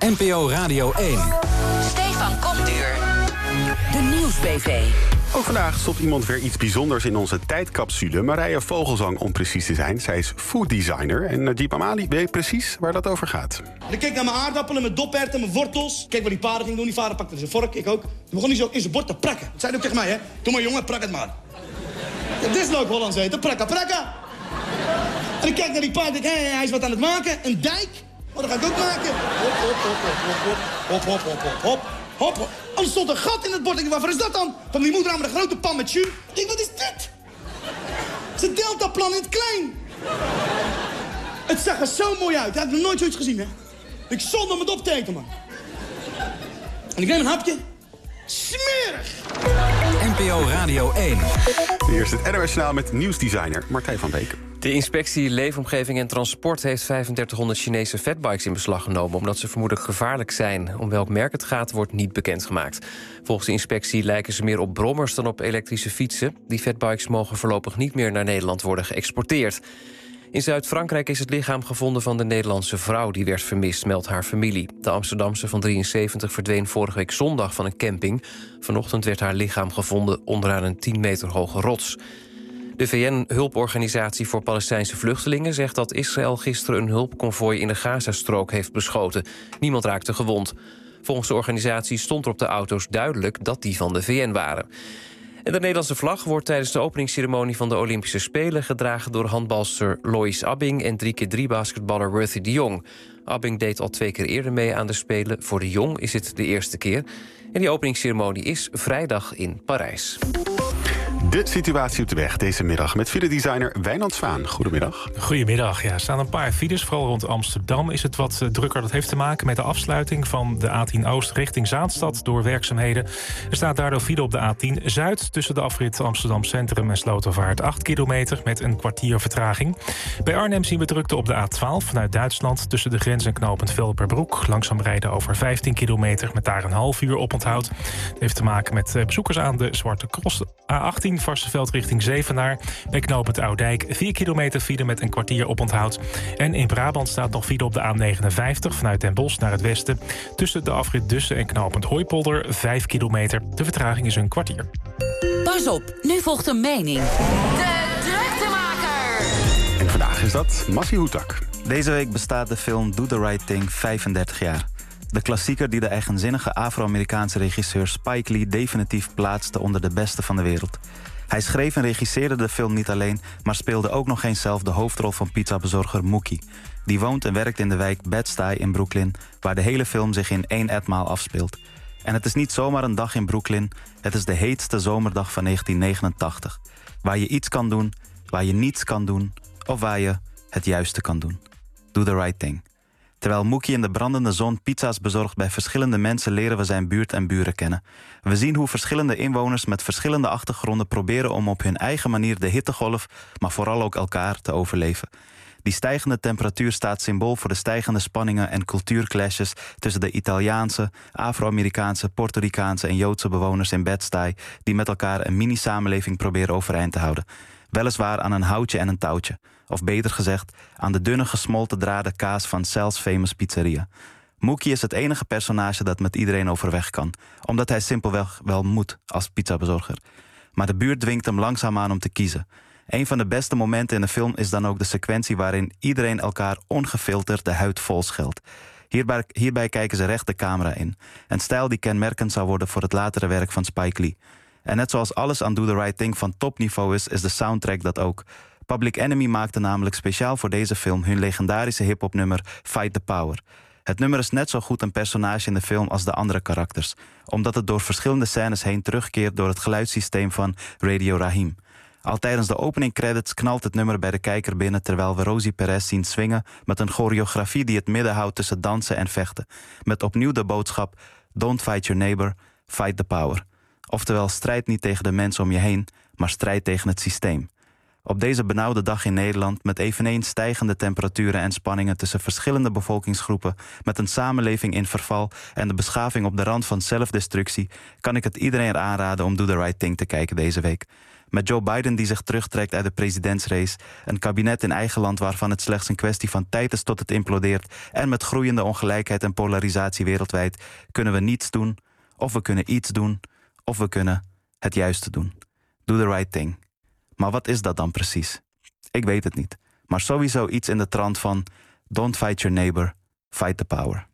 Speaker 18: N P O Radio één.
Speaker 5: Stefan Kopduur. De Nieuws-B V.
Speaker 2: Ook vandaag stopt iemand weer iets bijzonders in onze tijdcapsule. Marije Vogelzang, om precies te zijn. Zij is fooddesigner. En Najib Amali weet precies waar dat over gaat.
Speaker 6: Ik keek naar mijn aardappelen, mijn doperwten, mijn wortels. Kijk wat die vader ging doen. Die vader pakte zijn vork, ik ook. Toen begon hij zo in zijn bord te prakken. Dat zei hij ook tegen mij, hè. Doe maar, jongen, prak het maar. Ja, dit is leuk Hollands eten. Prakka, prakka. En ik kijk naar die paard en denk, hé, hij is wat aan het maken. Een dijk. Oh, dat ga ik ook maken. Hop, hop, hop, hop, hop, hop, hop, hop, hop, hop, hop. Oh, er stond een gat in het bord. Ik dacht, waarvoor is dat dan? Van die moeder aan met een grote pan met jus. Ik denk, wat is dit? Het is een deltaplan in het klein. Het zag er zo mooi uit. Ik heb nog nooit zoiets gezien, hè. Ik zonde om het op te eten, man. En ik neem een hapje. Smerig!
Speaker 18: N P O Radio één.
Speaker 2: Hier is het N O S Journaal met nieuwsdesigner Martijn van Beek.
Speaker 3: De inspectie Leefomgeving en Transport heeft vijfendertighonderd Chinese fatbikes in beslag genomen, omdat ze vermoedelijk gevaarlijk zijn. Om welk merk het gaat, wordt niet bekendgemaakt. Volgens de inspectie lijken ze meer op brommers dan op elektrische fietsen. Die fatbikes mogen voorlopig niet meer naar Nederland worden geëxporteerd. In Zuid-Frankrijk is het lichaam gevonden van de Nederlandse vrouw die werd vermist, meldt haar familie. De Amsterdamse van drieënzeventig verdween vorige week zondag van een camping. Vanochtend werd haar lichaam gevonden onderaan een tien meter hoge rots. De V N-hulporganisatie voor Palestijnse vluchtelingen zegt dat Israël gisteren een hulpconvooi in de Gazastrook heeft beschoten. Niemand raakte gewond. Volgens de organisatie stond er op de auto's duidelijk dat die van de V N waren. En de Nederlandse vlag wordt tijdens de openingsceremonie van de Olympische Spelen gedragen door handbalster Lois Abbing en drie keer drie basketballer Worthy de Jong. Abbing deed al twee keer eerder mee aan de Spelen. Voor de Jong is het de eerste keer. En die openingsceremonie is vrijdag in Parijs.
Speaker 2: De situatie op de weg deze middag met filedesigner Wijnand Zwaan. Goedemiddag.
Speaker 7: Goedemiddag. Ja, er staan een paar files. Vooral rond Amsterdam is het wat drukker. Dat heeft te maken met de afsluiting van de A tien Oost richting Zaanstad door werkzaamheden. Er staat daardoor file op de A tien Zuid tussen de afrit Amsterdam Centrum en Slotervaart acht kilometer met een kwartier vertraging. Bij Arnhem zien we drukte op de A twaalf vanuit Duitsland tussen de grens en knooppunt Velperbroek. Langzaam rijden over vijftien kilometer met daar een half uur oponthoud. Het heeft te maken met bezoekers aan de Zwarte Cross. A achttien Varsseveld richting Zevenaar. Bij knooppunt Oudijk vier kilometer file met een kwartier oponthoud. En in Brabant staat nog file op de A negenenvijftig vanuit Den Bosch naar het westen. Tussen de afrit Dussen en knooppunt Hooipolder vijf kilometer. De vertraging is een kwartier.
Speaker 5: Pas op, nu volgt een mening. De Druktemaker.
Speaker 2: En vandaag is dat Massi Hoetak.
Speaker 23: Deze week bestaat de film Do the Right Thing vijfendertig jaar. De klassieker die de eigenzinnige Afro-Amerikaanse regisseur Spike Lee definitief plaatste onder de beste van de wereld. Hij schreef en regisseerde de film niet alleen, maar speelde ook nog eens zelf de hoofdrol van pizzabezorger Mookie. Die woont en werkt in de wijk Bed-Stuy in Brooklyn, waar de hele film zich in één etmaal afspeelt. En het is niet zomaar een dag in Brooklyn, het is de heetste zomerdag van negentien negenentachtig. Waar je iets kan doen, waar je niets kan doen, of waar je het juiste kan doen. Do the right thing. Terwijl Mookie in de brandende zon pizza's bezorgt bij verschillende mensen, leren we zijn buurt en buren kennen. We zien hoe verschillende inwoners met verschillende achtergronden proberen om op hun eigen manier de hittegolf, maar vooral ook elkaar, te overleven. Die stijgende temperatuur staat symbool voor de stijgende spanningen en cultuurclashes tussen de Italiaanse, Afro-Amerikaanse, Puerto Ricaanse en Joodse bewoners in Bed-Stuy, die met elkaar een mini-samenleving proberen overeind te houden. Weliswaar aan een houtje en een touwtje. Of beter gezegd, aan de dunne gesmolten draden kaas van Sal's Famous Pizzeria. Mookie is het enige personage dat met iedereen overweg kan, omdat hij simpelweg wel moet als pizzabezorger. Maar de buurt dwingt hem langzaamaan om te kiezen. Een van de beste momenten in de film is dan ook de sequentie waarin iedereen elkaar ongefilterd de huid vol scheldt. Hierbij, hierbij kijken ze recht de camera in. Een stijl die kenmerkend zou worden voor het latere werk van Spike Lee. En net zoals alles aan Do the Right Thing van topniveau is, is de soundtrack dat ook. Public Enemy maakte namelijk speciaal voor deze film hun legendarische hiphopnummer Fight the Power. Het nummer is net zo goed een personage in de film als de andere karakters, omdat het door verschillende scènes heen terugkeert door het geluidssysteem van Radio Raheem. Al tijdens de opening credits knalt het nummer bij de kijker binnen, terwijl we Rosie Perez zien swingen met een choreografie die het midden houdt tussen dansen en vechten. Met opnieuw de boodschap: Don't fight your neighbor, fight the power. Oftewel, strijd niet tegen de mensen om je heen, maar strijd tegen het systeem. Op deze benauwde dag in Nederland, met eveneens stijgende temperaturen en spanningen tussen verschillende bevolkingsgroepen, met een samenleving in verval en de beschaving op de rand van zelfdestructie, kan ik het iedereen aanraden om Do the Right Thing te kijken deze week. Met Joe Biden die zich terugtrekt uit de presidentsrace, een kabinet in eigen land waarvan het slechts een kwestie van tijd is tot het implodeert, en met groeiende ongelijkheid en polarisatie wereldwijd, kunnen we niets doen, of we kunnen iets doen, of we kunnen het juiste doen. Do the right thing. Maar wat is dat dan precies? Ik weet het niet. Maar sowieso iets in de trant van don't fight your neighbor, fight the power.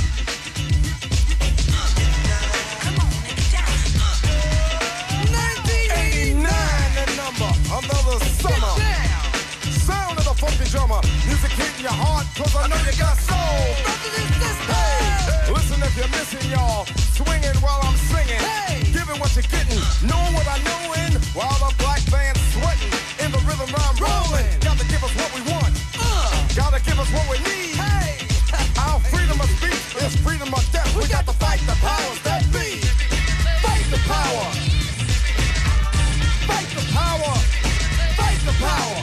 Speaker 8: Another summer. Sound of the funky drummer. Music hitting your heart, cause I know you got soul. Hey, listen if you're missing, y'all. Swinging while I'm singing. Hey, giving what you're getting. Knowing what I know in. While the black band's sweating. In the rhythm I'm rolling. Gotta give us what we want. Uh, Gotta give us what we need. Hey, our freedom of speech is freedom of death. We got to fight the powers that be. Fight the power. Fight the power. Fight the power.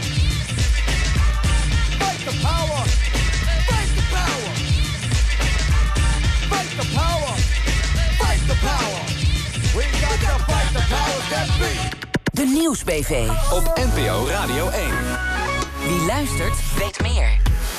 Speaker 8: Fight the power. Fight the power. Fight the power. Fight the power. We got to fight the powers that be.
Speaker 5: De Nieuws-B V.
Speaker 18: Op N P O Radio één.
Speaker 5: Wie luistert, weet meer.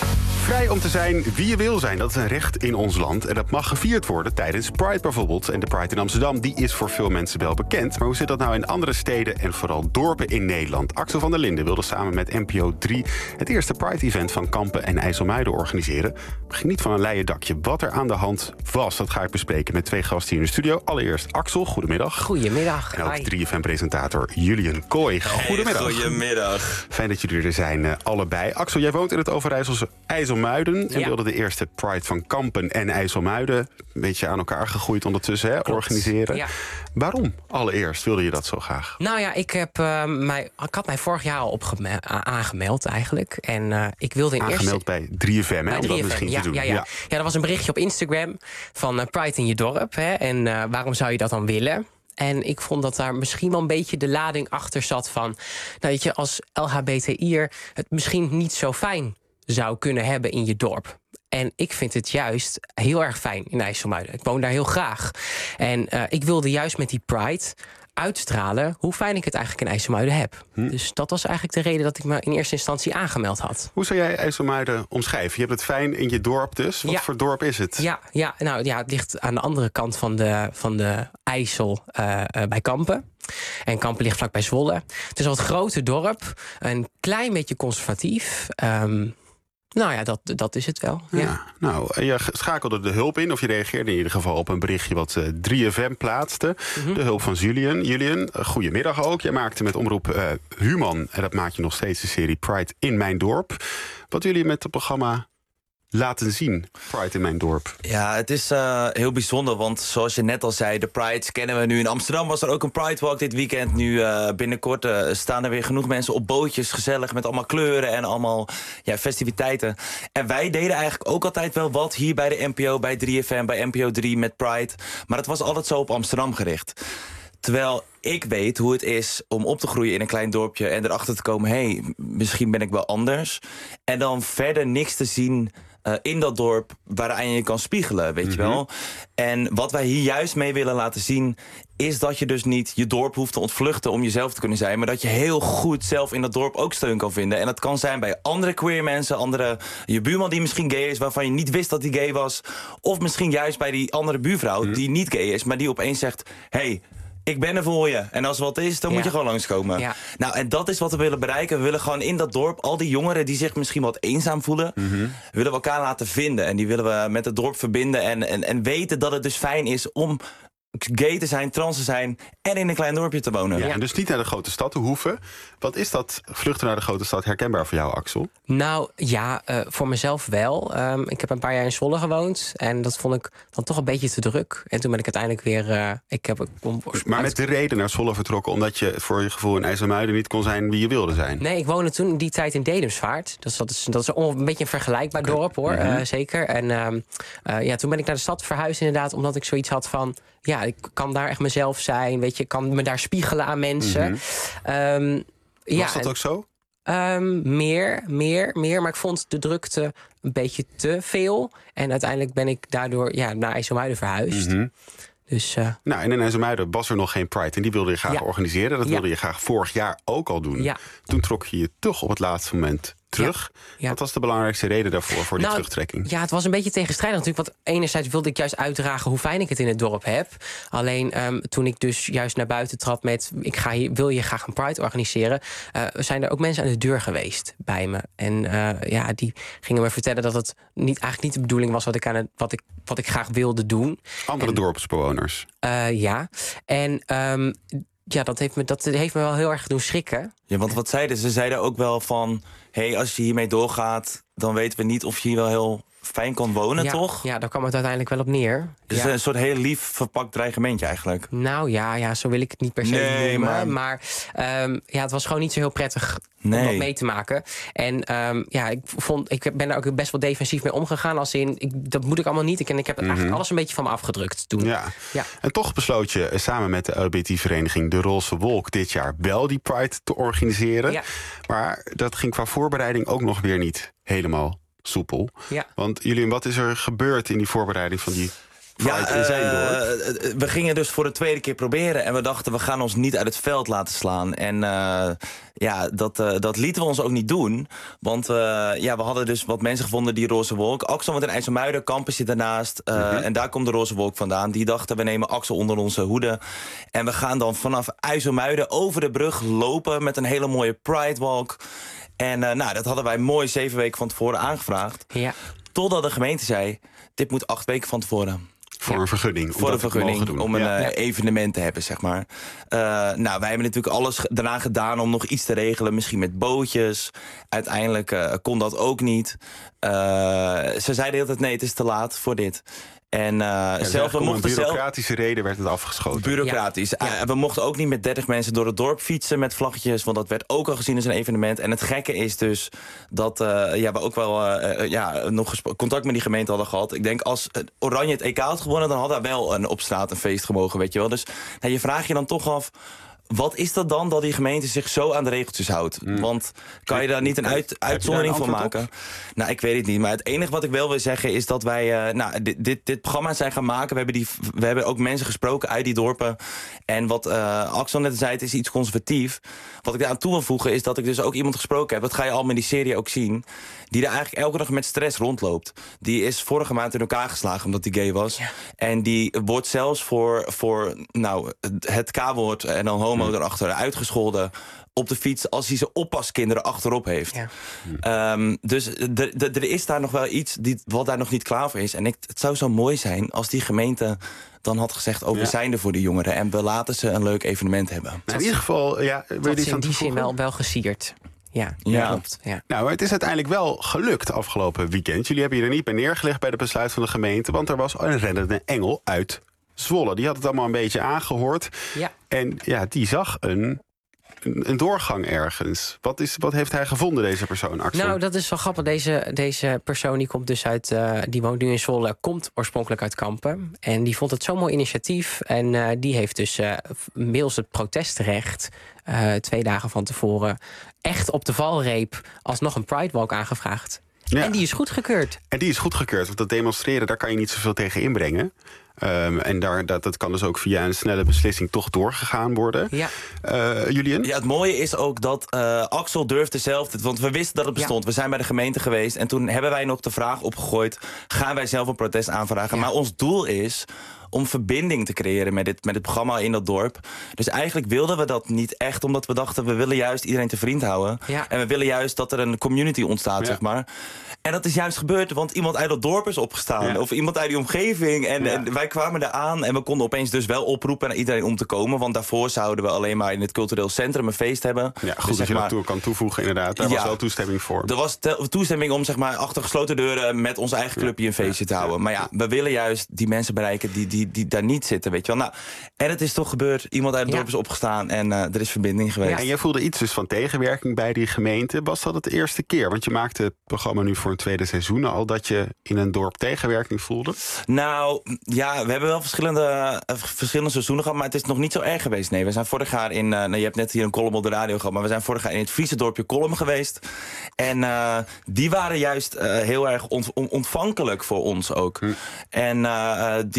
Speaker 2: Vrij om te zijn wie je wil zijn, dat is een recht in ons land. En dat mag gevierd worden tijdens Pride bijvoorbeeld. En de Pride in Amsterdam, die is voor veel mensen wel bekend. Maar hoe zit dat nou in andere steden en vooral dorpen in Nederland? Axel van der Linden wilde samen met N P O drie... het eerste Pride-event van Kampen en IJsselmuiden organiseren. Begin niet van een leien dakje. Wat er aan de hand was, dat ga ik bespreken met twee gasten hier in de studio. Allereerst Axel, goedemiddag.
Speaker 10: Goedemiddag.
Speaker 2: En ook drie F M-presentator Julian Kooi. Goedemiddag.
Speaker 10: Hey, goedemiddag.
Speaker 2: Fijn dat jullie er zijn, uh, allebei. Axel, jij woont in het Overijsselse IJsselmuiden en
Speaker 10: ja.
Speaker 2: wilde de eerste Pride van Kampen en IJsselmuiden, een beetje aan elkaar gegroeid ondertussen, hè, organiseren.
Speaker 10: Ja.
Speaker 2: Waarom allereerst wilde je dat zo graag?
Speaker 10: Nou ja, ik, heb, uh, mij, ik had mij vorig jaar al opgeme- aangemeld eigenlijk. En uh, ik wilde in
Speaker 2: Aangemeld
Speaker 10: eerste...
Speaker 2: bij drie F M, hè, om dat misschien
Speaker 10: ja,
Speaker 2: te doen.
Speaker 10: Ja, ja. Ja. ja, dat was een berichtje op Instagram van uh, Pride in je dorp. Hè, en uh, waarom zou je dat dan willen? En ik vond dat daar misschien wel een beetje de lading achter zat van, nou weet je, als L H B T I'er het misschien niet zo fijn zou kunnen hebben in je dorp. En ik vind het juist heel erg fijn in IJsselmuiden. Ik woon daar heel graag. En uh, ik wilde juist met die Pride uitstralen hoe fijn ik het eigenlijk in IJsselmuiden heb. Hm. Dus dat was eigenlijk de reden dat ik me in eerste instantie aangemeld had.
Speaker 2: Hoe zou jij IJsselmuiden omschrijven? Je hebt het fijn in je dorp dus. Wat
Speaker 10: ja.
Speaker 2: voor dorp is het?
Speaker 10: Ja, ja, nou, ja, het ligt aan de andere kant van de, van de IJssel uh, uh, bij Kampen. En Kampen ligt vlakbij Zwolle. Het is een wat groter dorp. Een klein beetje conservatief. Um, Nou ja, dat, dat is het wel. Ja.
Speaker 2: Ja, nou, je schakelde de hulp in, of je reageerde in ieder geval op een berichtje wat uh, drie F M plaatste. Mm-hmm. De hulp van Julian. Julian, uh, goedemiddag ook. Jij maakte met omroep uh, Human, en dat maak je nog steeds, de serie Pride in mijn dorp. Wat jullie met het programma laten zien, Pride in mijn dorp?
Speaker 11: Ja, het is uh, heel bijzonder, want zoals je net al zei, de Prides kennen we nu. In Amsterdam was er ook een Pride Walk dit weekend. Nu uh, binnenkort uh, staan er weer genoeg mensen op bootjes, gezellig, met allemaal kleuren en allemaal ja, festiviteiten. En wij deden eigenlijk ook altijd wel wat hier bij de N P O, bij drie F M, bij N P O drie met Pride. Maar het was altijd zo op Amsterdam gericht. Terwijl ik weet hoe het is om op te groeien in een klein dorpje en erachter te komen, hé, hey, misschien ben ik wel anders. En dan verder niks te zien Uh, in dat dorp waaraan je kan spiegelen, weet mm-hmm. je wel. En wat wij hier juist mee willen laten zien is dat je dus niet je dorp hoeft te ontvluchten om jezelf te kunnen zijn, maar dat je heel goed zelf in dat dorp ook steun kan vinden. En dat kan zijn bij andere queer mensen, andere, je buurman die misschien gay is, waarvan je niet wist dat hij gay was. Of misschien juist bij die andere buurvrouw mm-hmm. die niet gay is, maar die opeens zegt, hey, ik ben er voor je. En als er wat is, dan ja. moet je gewoon langskomen. Ja. Nou, en dat is wat we willen bereiken. We willen gewoon in dat dorp al die jongeren die zich misschien wat eenzaam voelen, mm-hmm. willen we elkaar laten vinden. En die willen we met het dorp verbinden. En, en, en weten dat het dus fijn is om gay te zijn, trans te zijn en in een klein dorpje te wonen.
Speaker 2: Ja, ja. En dus niet naar de grote stad te hoeven. Wat is dat vluchten naar de grote stad herkenbaar voor jou, Axel?
Speaker 10: Nou ja, uh, voor mezelf wel. Um, ik heb een paar jaar in Zwolle gewoond en dat vond ik dan toch een beetje te druk. En toen ben ik uiteindelijk weer... Uh, ik heb, kom,
Speaker 2: maar met de reden naar Zwolle vertrokken omdat je voor je gevoel in IJsselmuiden niet kon zijn wie je wilde zijn?
Speaker 10: Nee, ik woonde toen die tijd in Dedemsvaart. Dus dat is, dat is een beetje een vergelijkbaar okay. dorp, hoor. Mm-hmm. Uh, zeker. En um, uh, ja, toen ben ik naar de stad verhuisd inderdaad, omdat ik zoiets had van, ja, ik kan daar echt mezelf zijn, weet je, ik kan me daar spiegelen aan mensen. Mm-hmm. um,
Speaker 2: Was
Speaker 10: ja,
Speaker 2: dat ook zo?
Speaker 10: Um, meer, meer, meer. Maar ik vond de drukte een beetje te veel. En uiteindelijk ben ik daardoor ja, naar IJsselmuiden verhuisd.
Speaker 2: Mm-hmm.
Speaker 10: Dus, uh,
Speaker 2: nou, en in IJsselmuiden was er nog geen Pride en die wilde je graag
Speaker 10: ja.
Speaker 2: organiseren. Dat
Speaker 10: ja.
Speaker 2: wilde je graag vorig jaar ook al doen.
Speaker 10: Ja.
Speaker 2: Toen trok je je toch op het laatste moment terug. Ja. Ja. Wat was de belangrijkste reden daarvoor, voor die nou, terugtrekking?
Speaker 10: Ja, het was een beetje tegenstrijdig natuurlijk. Want enerzijds wilde ik juist uitdragen hoe fijn ik het in het dorp heb. Alleen um, toen ik dus juist naar buiten trad met... ik ga hier, wil je graag een Pride organiseren... Uh, zijn er ook mensen aan de deur geweest bij me. En uh, ja, die gingen me vertellen dat het niet, eigenlijk niet de bedoeling was... wat ik, aan het, wat ik, wat ik graag wilde doen.
Speaker 2: Andere en, dorpsbewoners?
Speaker 10: Uh, ja. En... Um, Ja, dat heeft, me, dat heeft me wel heel erg doen schrikken.
Speaker 11: Ja, want wat zeiden ze? Ze zeiden ook wel van... hé, hey, als je hiermee doorgaat... dan weten we niet of je hier wel heel fijn kan wonen,
Speaker 10: ja,
Speaker 11: toch?
Speaker 10: Ja, daar kwam het uiteindelijk wel op neer.
Speaker 11: Dus
Speaker 10: ja.
Speaker 11: een soort heel lief verpakt dreigementje eigenlijk.
Speaker 10: Nou ja, ja, zo wil ik het niet per se
Speaker 11: nee,
Speaker 10: noemen.
Speaker 11: Maar,
Speaker 10: maar um, ja, het was gewoon niet zo heel prettig
Speaker 11: nee.
Speaker 10: om dat mee te maken. En um, ja, ik, vond, ik ben daar ook best wel defensief mee omgegaan. Als in, ik, dat moet ik allemaal niet. Ik, en ik heb mm-hmm. eigenlijk alles een beetje van me afgedrukt toen.
Speaker 2: Ja.
Speaker 10: Ja.
Speaker 2: En toch besloot je samen met de L G B T-vereniging De Roze Wolk... dit jaar wel die Pride te organiseren. Ja. Maar dat ging qua voorbereiding ook nog weer niet helemaal soepel.
Speaker 10: Ja.
Speaker 2: Want Julian, wat is er gebeurd in die voorbereiding van die Pride
Speaker 11: ja,
Speaker 2: in zijn
Speaker 11: uh,
Speaker 2: dorp?
Speaker 11: We gingen dus voor de tweede keer proberen... en we dachten, we gaan ons niet uit het veld laten slaan. En uh, ja, dat, uh, dat lieten we ons ook niet doen. Want uh, ja, we hadden dus wat mensen gevonden, die Roze Wolk. Axel met een IJsselmuiden, campus zit ernaast. Uh, mm-hmm. En daar komt de Roze Wolk vandaan. Die dachten, we nemen Axel onder onze hoede. En we gaan dan vanaf IJsselmuiden over de brug lopen... met een hele mooie Pride Walk... En uh, nou, dat hadden wij mooi zeven weken van tevoren aangevraagd.
Speaker 10: Ja.
Speaker 11: Totdat de gemeente zei, dit moet acht weken van tevoren.
Speaker 2: Voor ja. een vergunning.
Speaker 11: Voor een vergunning, om een ja. uh, evenement te hebben, zeg maar. Uh, nou, wij hebben natuurlijk alles daarna gedaan om nog iets te regelen. Misschien met bootjes. Uiteindelijk uh, kon dat ook niet. Uh, ze zeiden de hele tijd, nee, het is te laat voor dit. En uh,
Speaker 2: ja,
Speaker 11: zelf, we
Speaker 2: om
Speaker 11: mochten
Speaker 2: een bureaucratische zelf... reden werd het afgeschoten.
Speaker 11: Bureaucratisch. Ja. Uh, we mochten ook niet met dertig mensen door het dorp fietsen met vlaggetjes, want dat werd ook al gezien als een evenement. En het gekke is dus dat uh, ja, we ook wel uh, ja, nog contact met die gemeente hadden gehad. Ik denk, als Oranje het E K had gewonnen, dan had daar wel een, op straat een feest gemogen, weet je wel. Dus nou, je vraagt je dan toch af... Wat is dat dan dat die gemeente zich zo aan de regeltjes houdt? Mm. Want kan je daar niet een uit, uitzondering van maken? Op? Nou, ik weet het niet. Maar het enige wat ik wel wil zeggen is dat wij uh, nou, dit, dit, dit programma zijn gaan maken. We hebben, die, we hebben ook mensen gesproken uit die dorpen. En wat uh, Axel net zei, het is iets conservatief. Wat ik daar aan toe wil voegen is dat ik dus ook iemand gesproken heb. Dat ga je al met die serie ook zien. Die er eigenlijk elke dag met stress rondloopt. Die is vorige maand in elkaar geslagen omdat hij gay was. Ja. En die wordt zelfs voor, voor nou, het K-woord en dan homo hmm. erachter uitgescholden op de fiets als hij zijn oppaskinderen achterop heeft. Ja. Um, dus er is daar nog wel iets die, wat daar nog niet klaar voor is. En ik, het zou zo mooi zijn als die gemeente dan had gezegd, oh, we ja. zijn er voor de jongeren en we laten ze een leuk evenement hebben.
Speaker 2: Nou, in ieder geval, ja, wil je
Speaker 10: in die zin wel, wel gesierd. Ja,
Speaker 2: ja.
Speaker 10: klopt. Ja.
Speaker 2: Nou, maar het is uiteindelijk wel gelukt afgelopen weekend. Jullie hebben je er niet bij neergelegd bij het besluit van de gemeente, want er was een reddende engel uit Zwolle. Die had het allemaal een beetje aangehoord.
Speaker 10: Ja.
Speaker 2: En ja, die zag een, een, een doorgang ergens. Wat, is, wat heeft hij gevonden, deze persoon, Axel?
Speaker 10: Nou, dat is wel grappig. Deze, deze persoon die komt dus uit, uh, die woont nu in Zwolle, komt oorspronkelijk uit Kampen. En die vond het zo'n mooi initiatief. En uh, die heeft dus uh, middels het protestrecht uh, twee dagen van tevoren echt op de valreep alsnog een Pride Walk aangevraagd. Ja. En die is goedgekeurd.
Speaker 2: En die is goedgekeurd, want dat demonstreren, daar kan je niet zoveel tegen inbrengen. Um, en daar, dat, dat kan dus ook via een snelle beslissing toch doorgegaan worden.
Speaker 10: Ja.
Speaker 2: Uh, Julian?
Speaker 11: Ja, het mooie is ook dat uh, Axel durfde zelf dit, want we wisten dat het bestond. Ja. We zijn bij de gemeente geweest en toen hebben wij nog de vraag opgegooid, gaan wij zelf een protest aanvragen? Ja. Maar ons doel is om verbinding te creëren met dit, met het programma in dat dorp. Dus eigenlijk wilden we dat niet echt, omdat we dachten, we willen juist iedereen te vriend houden.
Speaker 10: Ja.
Speaker 11: En we willen juist dat er een community ontstaat, ja. zeg maar. En dat is juist gebeurd, want iemand uit dat dorp is opgestaan. Ja. Of iemand uit die omgeving. En, ja. en wij kwamen daar aan en we konden opeens dus wel oproepen naar iedereen om te komen. Want daarvoor zouden we alleen maar in het cultureel centrum een feest hebben.
Speaker 2: Ja, goed
Speaker 11: dus,
Speaker 2: dat je dat toe kan toevoegen, inderdaad. Daar ja, was wel toestemming voor.
Speaker 11: Er was te- toestemming om zeg maar achter gesloten deuren met ons eigen clubje een feestje ja. te houden. Maar ja, we willen juist die mensen bereiken die, die, die daar niet zitten, weet je wel. Nou, en het is toch gebeurd. Iemand uit het ja. dorp is opgestaan en uh, er is verbinding geweest.
Speaker 2: Ja. En jij voelde iets dus van tegenwerking bij die gemeente. Was dat het eerste keer? Want je maakte het programma nu voor een tweede seizoen al dat je in een dorp tegenwerking voelde?
Speaker 11: Nou, ja, we hebben wel verschillende, uh, verschillende seizoenen gehad, maar het is nog niet zo erg geweest. Nee, we zijn vorig jaar in, uh, nou, je hebt net hier een column op de radio gehad, maar we zijn vorig jaar in het Friese dorpje Kolm geweest. En uh, die waren juist uh, heel erg ont- ontvankelijk voor ons ook. Hm. En uh, die, daar was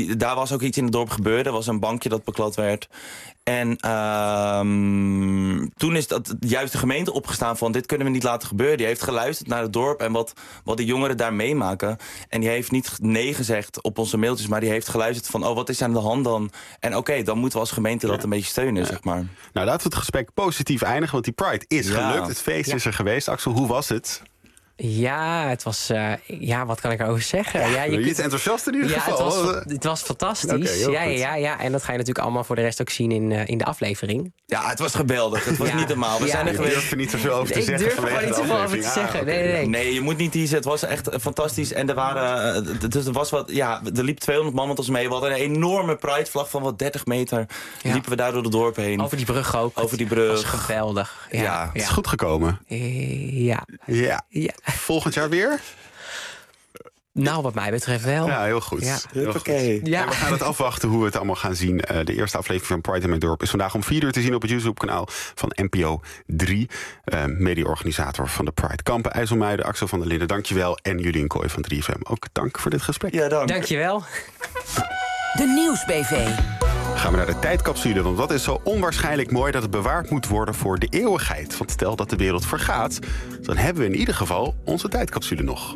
Speaker 11: was ook iets in het dorp gebeurd. Er was een bankje dat beklad werd. En uh, toen is dat juist de gemeente opgestaan van... dit kunnen we niet laten gebeuren. Die heeft geluisterd naar het dorp en wat, wat de jongeren daar meemaken. En die heeft niet nee gezegd op onze mailtjes... maar die heeft geluisterd van, oh, wat is aan de hand dan? En oké, okay, dan moeten we als gemeente dat ja. een beetje steunen, ja. zeg maar.
Speaker 2: Nou, laten we het gesprek positief eindigen, want die Pride is ja. gelukt. Het feest ja. is er geweest. Axel, hoe was het?
Speaker 10: Ja, het was... Uh, ja, wat kan ik erover zeggen?
Speaker 2: Ja,
Speaker 10: ja, je
Speaker 2: je kunt enthousiast in ieder
Speaker 10: ja,
Speaker 2: geval.
Speaker 10: Het was, het was fantastisch. Okay, ja, ja, ja, en dat ga je natuurlijk allemaal voor de rest ook zien in, uh, in de aflevering.
Speaker 11: Ja, het was geweldig. Het was ja. niet normaal. We
Speaker 10: ja,
Speaker 11: zijn er geweest.
Speaker 2: Ik durf er niet zoveel over te
Speaker 10: ik
Speaker 2: zeggen.
Speaker 10: Ik durf er gewoon niet zoveel over te ah, zeggen. Okay. Nee, nee, nee.
Speaker 11: nee, je moet niet teasen. Het was echt fantastisch. En er waren... Dus er was wat... Ja, er liep tweehonderd man met ons mee. We hadden een enorme Pride-vlag van wat dertig meter. Ja. Liepen we daar door de dorp heen.
Speaker 10: Over die brug ook.
Speaker 11: Over die brug.
Speaker 10: Dat was geweldig. Ja,
Speaker 2: ja, het is ja. goed gekomen.
Speaker 10: Uh, ja.
Speaker 2: ja. ja. Volgend jaar weer?
Speaker 10: Nou, wat mij betreft wel.
Speaker 2: Ja, heel goed.
Speaker 10: Ja.
Speaker 2: Heel goed. Okay. Ja. We gaan het afwachten hoe we het allemaal gaan zien. Uh, de eerste aflevering van Pride in mijn dorp is vandaag om vier uur te zien op het YouTube-kanaal van N P O drie. Uh, Media-organisator van de Pride Kampen IJsselmuiden, Axel van der Linden, dankjewel. En Julien Kooi van drie F M. Ook dank voor dit gesprek.
Speaker 11: Ja, dank.
Speaker 10: Dankjewel.
Speaker 5: De Nieuws-B V.
Speaker 2: Gaan we naar de tijdcapsule, want wat is zo onwaarschijnlijk mooi dat het bewaard moet worden voor de eeuwigheid. Want stel dat de wereld vergaat, dan hebben we in ieder geval onze tijdcapsule nog.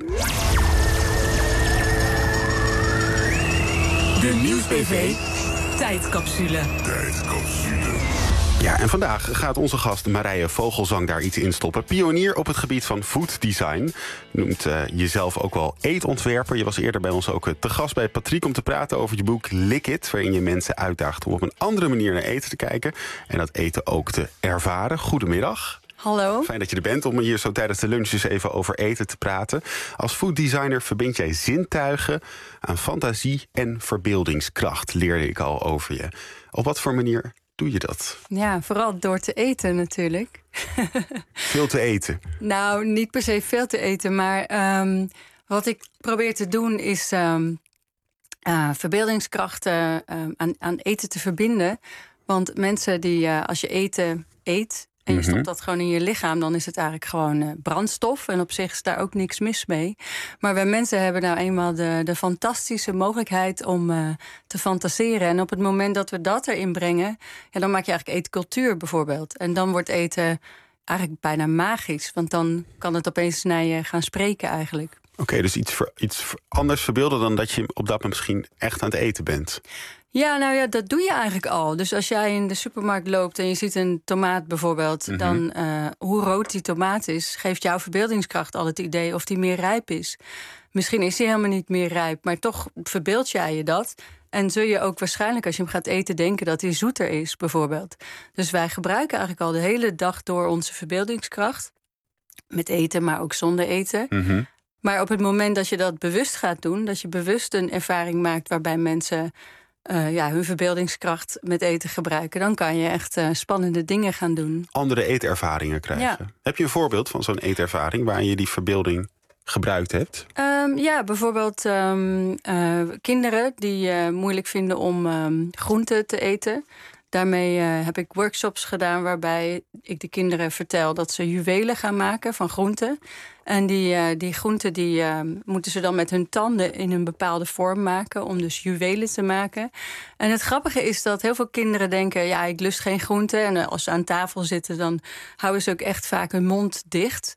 Speaker 5: De Nieuws-B V Tijdcapsule.
Speaker 2: Tijdcapsule. Ja, en vandaag gaat onze gast Marije Vogelzang daar iets in stoppen. Pionier op het gebied van food design. Noemt uh, jezelf ook wel eetontwerper. Je was eerder bij ons ook uh, te gast bij Patrick om te praten over je boek Lick It, waarin je mensen uitdaagt om op een andere manier naar eten te kijken. En dat eten ook te ervaren. Goedemiddag.
Speaker 1: Hallo.
Speaker 2: Fijn dat je er bent om hier zo tijdens de lunch eens even over eten te praten. Als fooddesigner verbind jij zintuigen aan fantasie en verbeeldingskracht, leerde ik al over je. Op wat voor manier doe je dat?
Speaker 1: Ja, vooral door te eten natuurlijk.
Speaker 2: Veel te eten?
Speaker 1: Nou, niet per se veel te eten, maar um, wat ik probeer te doen is um, uh, verbeeldingskrachten uh, aan, aan eten te verbinden. Want mensen die, uh, als je eten eet en je stopt mm-hmm. dat gewoon in je lichaam, dan is het eigenlijk gewoon uh, brandstof. En op zich is daar ook niks mis mee. Maar wij mensen hebben nou eenmaal de, de fantastische mogelijkheid om uh, te fantaseren. En op het moment dat we dat erin brengen, ja, dan maak je eigenlijk eetcultuur bijvoorbeeld. En dan wordt eten eigenlijk bijna magisch. Want dan kan het opeens naar je gaan spreken eigenlijk.
Speaker 2: Oké, okay, dus iets, ver, iets anders verbeelden dan dat je op dat moment misschien echt aan het eten bent.
Speaker 1: Ja, nou ja, dat doe je eigenlijk al. Dus als jij in de supermarkt loopt en je ziet een tomaat bijvoorbeeld, mm-hmm. dan uh, hoe rood die tomaat is, geeft jouw verbeeldingskracht al het idee of die meer rijp is. Misschien is die helemaal niet meer rijp, maar toch verbeeld jij je dat. En zul je ook waarschijnlijk als je hem gaat eten denken dat hij zoeter is, bijvoorbeeld. Dus wij gebruiken eigenlijk al de hele dag door onze verbeeldingskracht. Met eten, maar ook zonder eten. Mm-hmm. Maar op het moment dat je dat bewust gaat doen, dat je bewust een ervaring maakt waarbij mensen Uh, ja, hun verbeeldingskracht met eten gebruiken, dan kan je echt uh, spannende dingen gaan doen.
Speaker 2: Andere eetervaringen krijgen. Ja. Heb je een voorbeeld van zo'n eetervaring waarin je die verbeelding gebruikt hebt?
Speaker 1: Um, ja, bijvoorbeeld um, uh, kinderen die uh, moeilijk vinden om um, groenten te eten. Daarmee uh, heb ik workshops gedaan waarbij ik de kinderen vertel dat ze juwelen gaan maken van groenten. En die, uh, die groenten die, uh, moeten ze dan met hun tanden in een bepaalde vorm maken om dus juwelen te maken. En het grappige is dat heel veel kinderen denken, ja, ik lust geen groenten. En als ze aan tafel zitten, dan houden ze ook echt vaak hun mond dicht.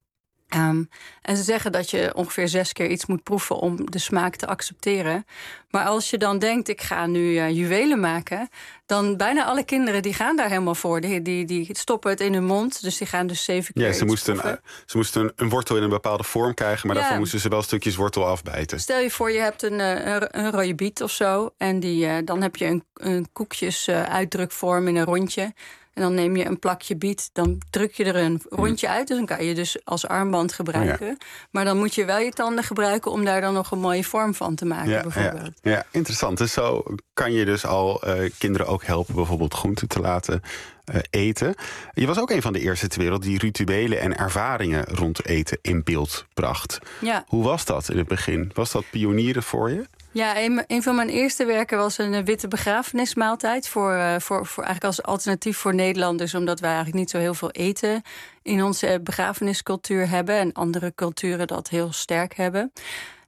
Speaker 1: Um, en ze zeggen dat je ongeveer zes keer iets moet proeven om de smaak te accepteren. Maar als je dan denkt, ik ga nu uh, juwelen maken, dan bijna alle kinderen die gaan daar helemaal voor. Die, die, die stoppen het in hun mond, dus die gaan dus zeven keer
Speaker 2: ja, ze moesten, uh, ze moesten een, een wortel in een bepaalde vorm krijgen, maar ja. daarvoor moesten ze wel stukjes wortel afbijten.
Speaker 1: Stel je voor, je hebt een, een, een rode biet of zo, en die, uh, dan heb je een, een koekjes uh, uitdrukvorm in een rondje. En dan neem je een plakje biet, dan druk je er een rondje uit. Dus dan kan je dus als armband gebruiken. Ja. Maar dan moet je wel je tanden gebruiken om daar dan nog een mooie vorm van te maken, ja, bijvoorbeeld.
Speaker 2: Ja, ja, interessant. Dus zo kan je dus al uh, kinderen ook helpen bijvoorbeeld groenten te laten uh, eten. Je was ook een van de eerste ter wereld die rituelen en ervaringen rond eten in beeld bracht. Ja. Hoe was dat in het begin? Was dat pionieren voor je?
Speaker 1: Ja, een, een van mijn eerste werken was een witte begrafenismaaltijd. Voor, uh, voor, voor eigenlijk als alternatief voor Nederlanders. Omdat wij eigenlijk niet zo heel veel eten in onze begrafeniscultuur hebben. En andere culturen dat heel sterk hebben.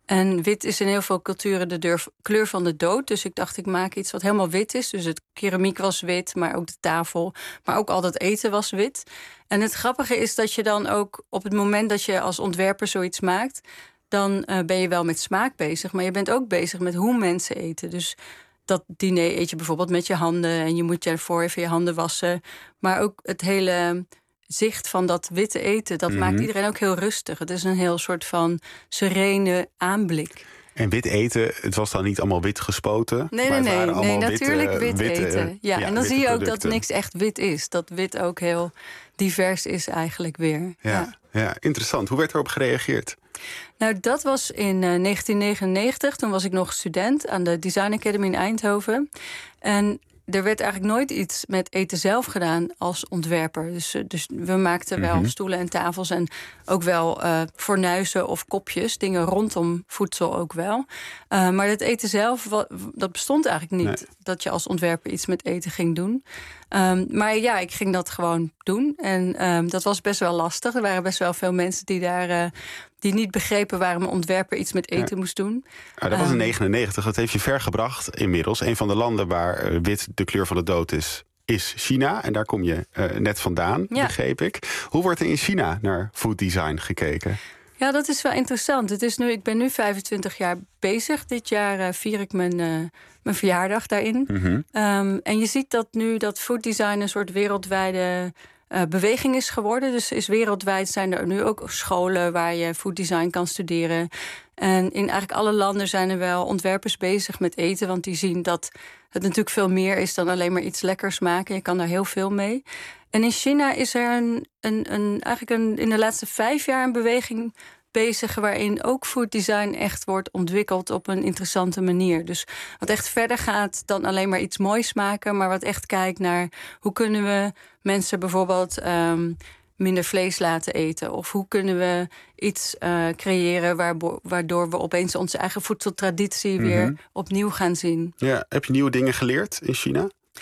Speaker 1: En wit is in heel veel culturen de deur, kleur van de dood. Dus ik dacht, ik maak iets wat helemaal wit is. Dus het keramiek was wit, maar ook de tafel. Maar ook al dat eten was wit. En het grappige is dat je dan ook op het moment dat je als ontwerper zoiets maakt... dan uh, ben je wel met smaak bezig. Maar je bent ook bezig met hoe mensen eten. Dus dat diner eet je bijvoorbeeld met je handen. En je moet je ervoor even je handen wassen. Maar ook het hele zicht van dat witte eten, dat mm-hmm. maakt iedereen ook heel rustig. Het is een heel soort van serene aanblik.
Speaker 2: En wit eten, het was dan niet allemaal wit gespoten?
Speaker 1: Nee,
Speaker 2: maar
Speaker 1: nee,
Speaker 2: het
Speaker 1: nee,
Speaker 2: waren
Speaker 1: nee natuurlijk
Speaker 2: witte,
Speaker 1: wit
Speaker 2: witte,
Speaker 1: eten. Ja,
Speaker 2: ja,
Speaker 1: en dan zie je ook
Speaker 2: producten.
Speaker 1: dat niks echt wit is. Dat wit ook heel divers is eigenlijk weer.
Speaker 2: Ja, ja. ja interessant. Hoe werd erop gereageerd?
Speaker 1: Nou, dat was in uh, negentien negenennegentig. Toen was ik nog student aan de Design Academy in Eindhoven. En er werd eigenlijk nooit iets met eten zelf gedaan als ontwerper. Dus, dus we maakten wel mm-hmm. stoelen en tafels en ook wel uh, fornuizen of kopjes. Dingen rondom voedsel ook wel. Uh, maar het eten zelf, wat, dat bestond eigenlijk niet. Nee. Dat je als ontwerper iets met eten ging doen. Um, maar ja, ik ging dat gewoon doen. En um, dat was best wel lastig. Er waren best wel veel mensen die daar... Uh, die niet begrepen waarom een ontwerper iets met eten ja. moest doen.
Speaker 2: Ah, dat was in negenennegentig. Dat heeft je ver gebracht inmiddels. Een van de landen waar uh, wit de kleur van de dood is, is China. En daar kom je uh, net vandaan, ja. begreep ik. Hoe wordt er in China naar food design gekeken?
Speaker 1: Ja, dat is wel interessant. Het is nu, ik ben nu vijfentwintig jaar bezig. Dit jaar uh, vier ik mijn, uh, mijn verjaardag daarin. Mm-hmm. Um, en je ziet dat nu dat food design een soort wereldwijde Uh, beweging is geworden. Dus is wereldwijd zijn er nu ook scholen waar je food design kan studeren. En in eigenlijk alle landen zijn er wel ontwerpers bezig met eten, want die zien dat het natuurlijk veel meer is dan alleen maar iets lekkers maken. Je kan daar heel veel mee. En in China is er een, een, een, eigenlijk een, in de laatste vijf jaar een beweging bezig waarin ook food design echt wordt ontwikkeld op een interessante manier. Dus wat echt verder gaat dan alleen maar iets moois maken, maar wat echt kijkt naar hoe kunnen we mensen bijvoorbeeld um, minder vlees laten eten, of hoe kunnen we iets uh, creëren waarbo- waardoor we opeens onze eigen voedseltraditie mm-hmm. weer opnieuw gaan zien.
Speaker 2: Ja, heb je nieuwe dingen geleerd in China?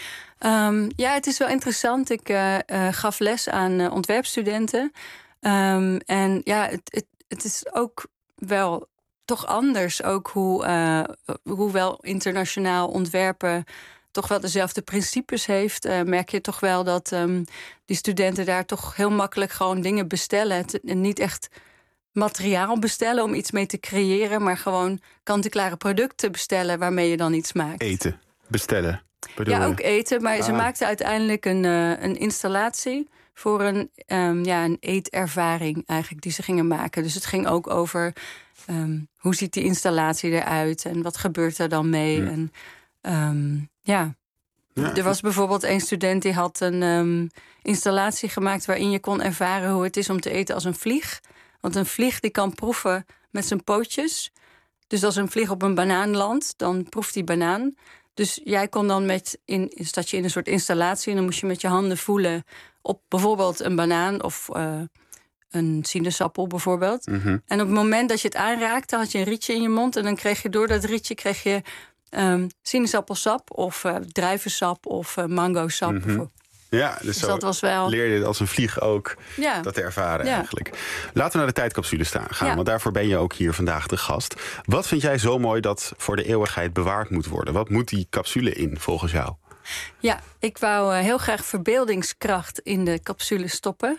Speaker 1: Um, ja, het is wel interessant. Ik uh, uh, gaf les aan uh, ontwerpstudenten. Um, en ja, het, het Het is ook wel toch anders. Ook hoe, uh, hoewel internationaal ontwerpen toch wel dezelfde principes heeft, Uh, merk je toch wel dat um, die studenten daar toch heel makkelijk gewoon dingen bestellen. En niet echt materiaal bestellen om iets mee te creëren, maar gewoon kant-en-klare producten bestellen waarmee je dan iets maakt.
Speaker 2: Eten, bestellen.
Speaker 1: Ja, ook eten. Maar ah. ze maakten uiteindelijk een, uh, een installatie voor een, um, ja, een eetervaring eigenlijk die ze gingen maken. Dus het ging ook over um, hoe ziet die installatie eruit en wat gebeurt er dan mee. Ja. En um, ja. ja, er was bijvoorbeeld een student die had een um, installatie gemaakt waarin je kon ervaren hoe het is om te eten als een vlieg. Want een vlieg die kan proeven met zijn pootjes. Dus als een vlieg op een banaan landt, dan proeft die banaan. Dus jij kon dan met, in, zat je in een soort installatie en dan moest je met je handen voelen op bijvoorbeeld een banaan of uh, een sinaasappel bijvoorbeeld. Mm-hmm. En op het moment dat je het aanraakte, had je een rietje in je mond en dan kreeg je door dat rietje kreeg je um, sinaasappelsap of uh, druivensap of uh, mangosap.
Speaker 2: Mm-hmm. Ja, dus, dus zo dat was wel... leer je als een vlieg ook ja. dat te ervaren ja. eigenlijk. Laten we naar de tijdcapsule staan gaan, ja. want daarvoor ben je ook hier vandaag de gast. Wat vind jij zo mooi dat voor de eeuwigheid bewaard moet worden? Wat moet die capsule in, volgens jou?
Speaker 1: Ja, ik wou uh, heel graag verbeeldingskracht in de capsule stoppen.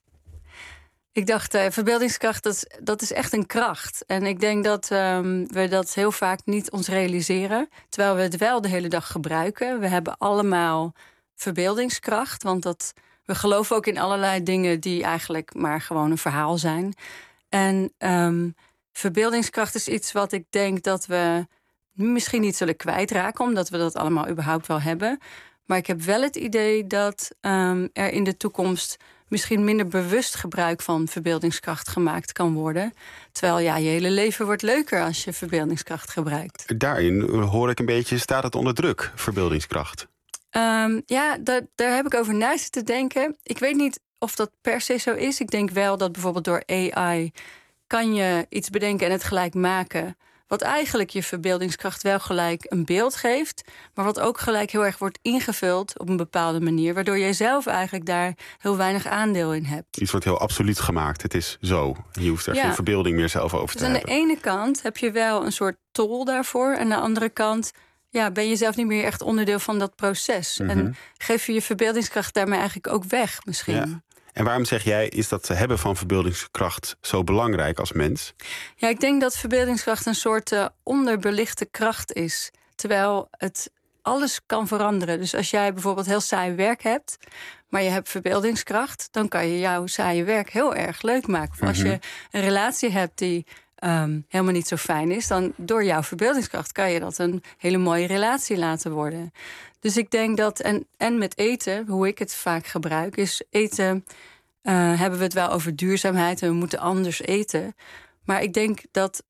Speaker 1: Ik dacht, uh, verbeeldingskracht, dat is, dat is echt een kracht. En ik denk dat um, we dat heel vaak niet ons realiseren, terwijl we het wel de hele dag gebruiken. We hebben allemaal verbeeldingskracht, want dat, we geloven ook in allerlei dingen die eigenlijk maar gewoon een verhaal zijn. En um, verbeeldingskracht is iets wat ik denk dat we misschien niet zullen kwijtraken, omdat we dat allemaal überhaupt wel hebben. Maar ik heb wel het idee dat um, er in de toekomst misschien minder bewust gebruik van verbeeldingskracht gemaakt kan worden. Terwijl ja, je hele leven wordt leuker als je verbeeldingskracht gebruikt.
Speaker 2: Daarin hoor ik een beetje, staat het onder druk, verbeeldingskracht?
Speaker 1: Um, ja, daar, daar heb ik over na zitten denken. Ik weet niet of dat per se zo is. Ik denk wel dat bijvoorbeeld door A I kan je iets bedenken en het gelijk maken. Wat eigenlijk je verbeeldingskracht wel gelijk een beeld geeft, maar wat ook gelijk heel erg wordt ingevuld op een bepaalde manier, waardoor jij zelf eigenlijk daar heel weinig aandeel in hebt.
Speaker 2: Iets wordt heel absoluut gemaakt. Het is zo. Je hoeft er
Speaker 1: Ja.
Speaker 2: geen verbeelding meer zelf over te
Speaker 1: Dus aan de
Speaker 2: hebben.
Speaker 1: ene kant heb je wel een soort tol daarvoor, en aan de andere kant ja, ben je zelf niet meer echt onderdeel van dat proces.
Speaker 2: Mhm.
Speaker 1: En geef je je verbeeldingskracht daarmee eigenlijk ook weg misschien.
Speaker 2: Ja. En waarom zeg jij, is dat hebben van verbeeldingskracht zo belangrijk als mens?
Speaker 1: Ja, ik denk dat verbeeldingskracht een soort uh, onderbelichte kracht is. Terwijl het alles kan veranderen. Dus als jij bijvoorbeeld heel saai werk hebt, maar je hebt verbeeldingskracht, dan kan je jouw saaie werk heel erg leuk maken. Of als
Speaker 2: Mhm.
Speaker 1: je een relatie hebt die um, helemaal niet zo fijn is, dan door jouw verbeeldingskracht kan je dat een hele mooie relatie laten worden. Dus ik denk dat, en, en met eten, hoe ik het vaak gebruik, is eten, uh, hebben we het wel over duurzaamheid en we moeten anders eten. Maar ik denk dat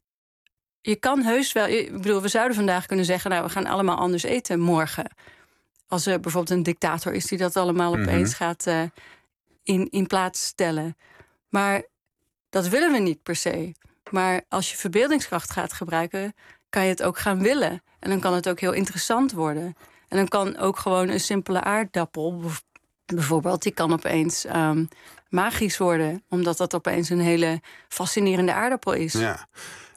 Speaker 1: je kan heus wel, ik bedoel, we zouden vandaag kunnen zeggen, nou, we gaan allemaal anders eten morgen. Als er bijvoorbeeld een dictator is die dat allemaal
Speaker 2: Mhm.
Speaker 1: opeens gaat uh, in, in plaats stellen. Maar dat willen we niet per se. Maar als je verbeeldingskracht gaat gebruiken, kan je het ook gaan willen. En dan kan het ook heel interessant worden. En dan kan ook gewoon een simpele aardappel, bijvoorbeeld, die kan opeens um, magisch worden. Omdat dat opeens een hele fascinerende aardappel is.
Speaker 2: Ja.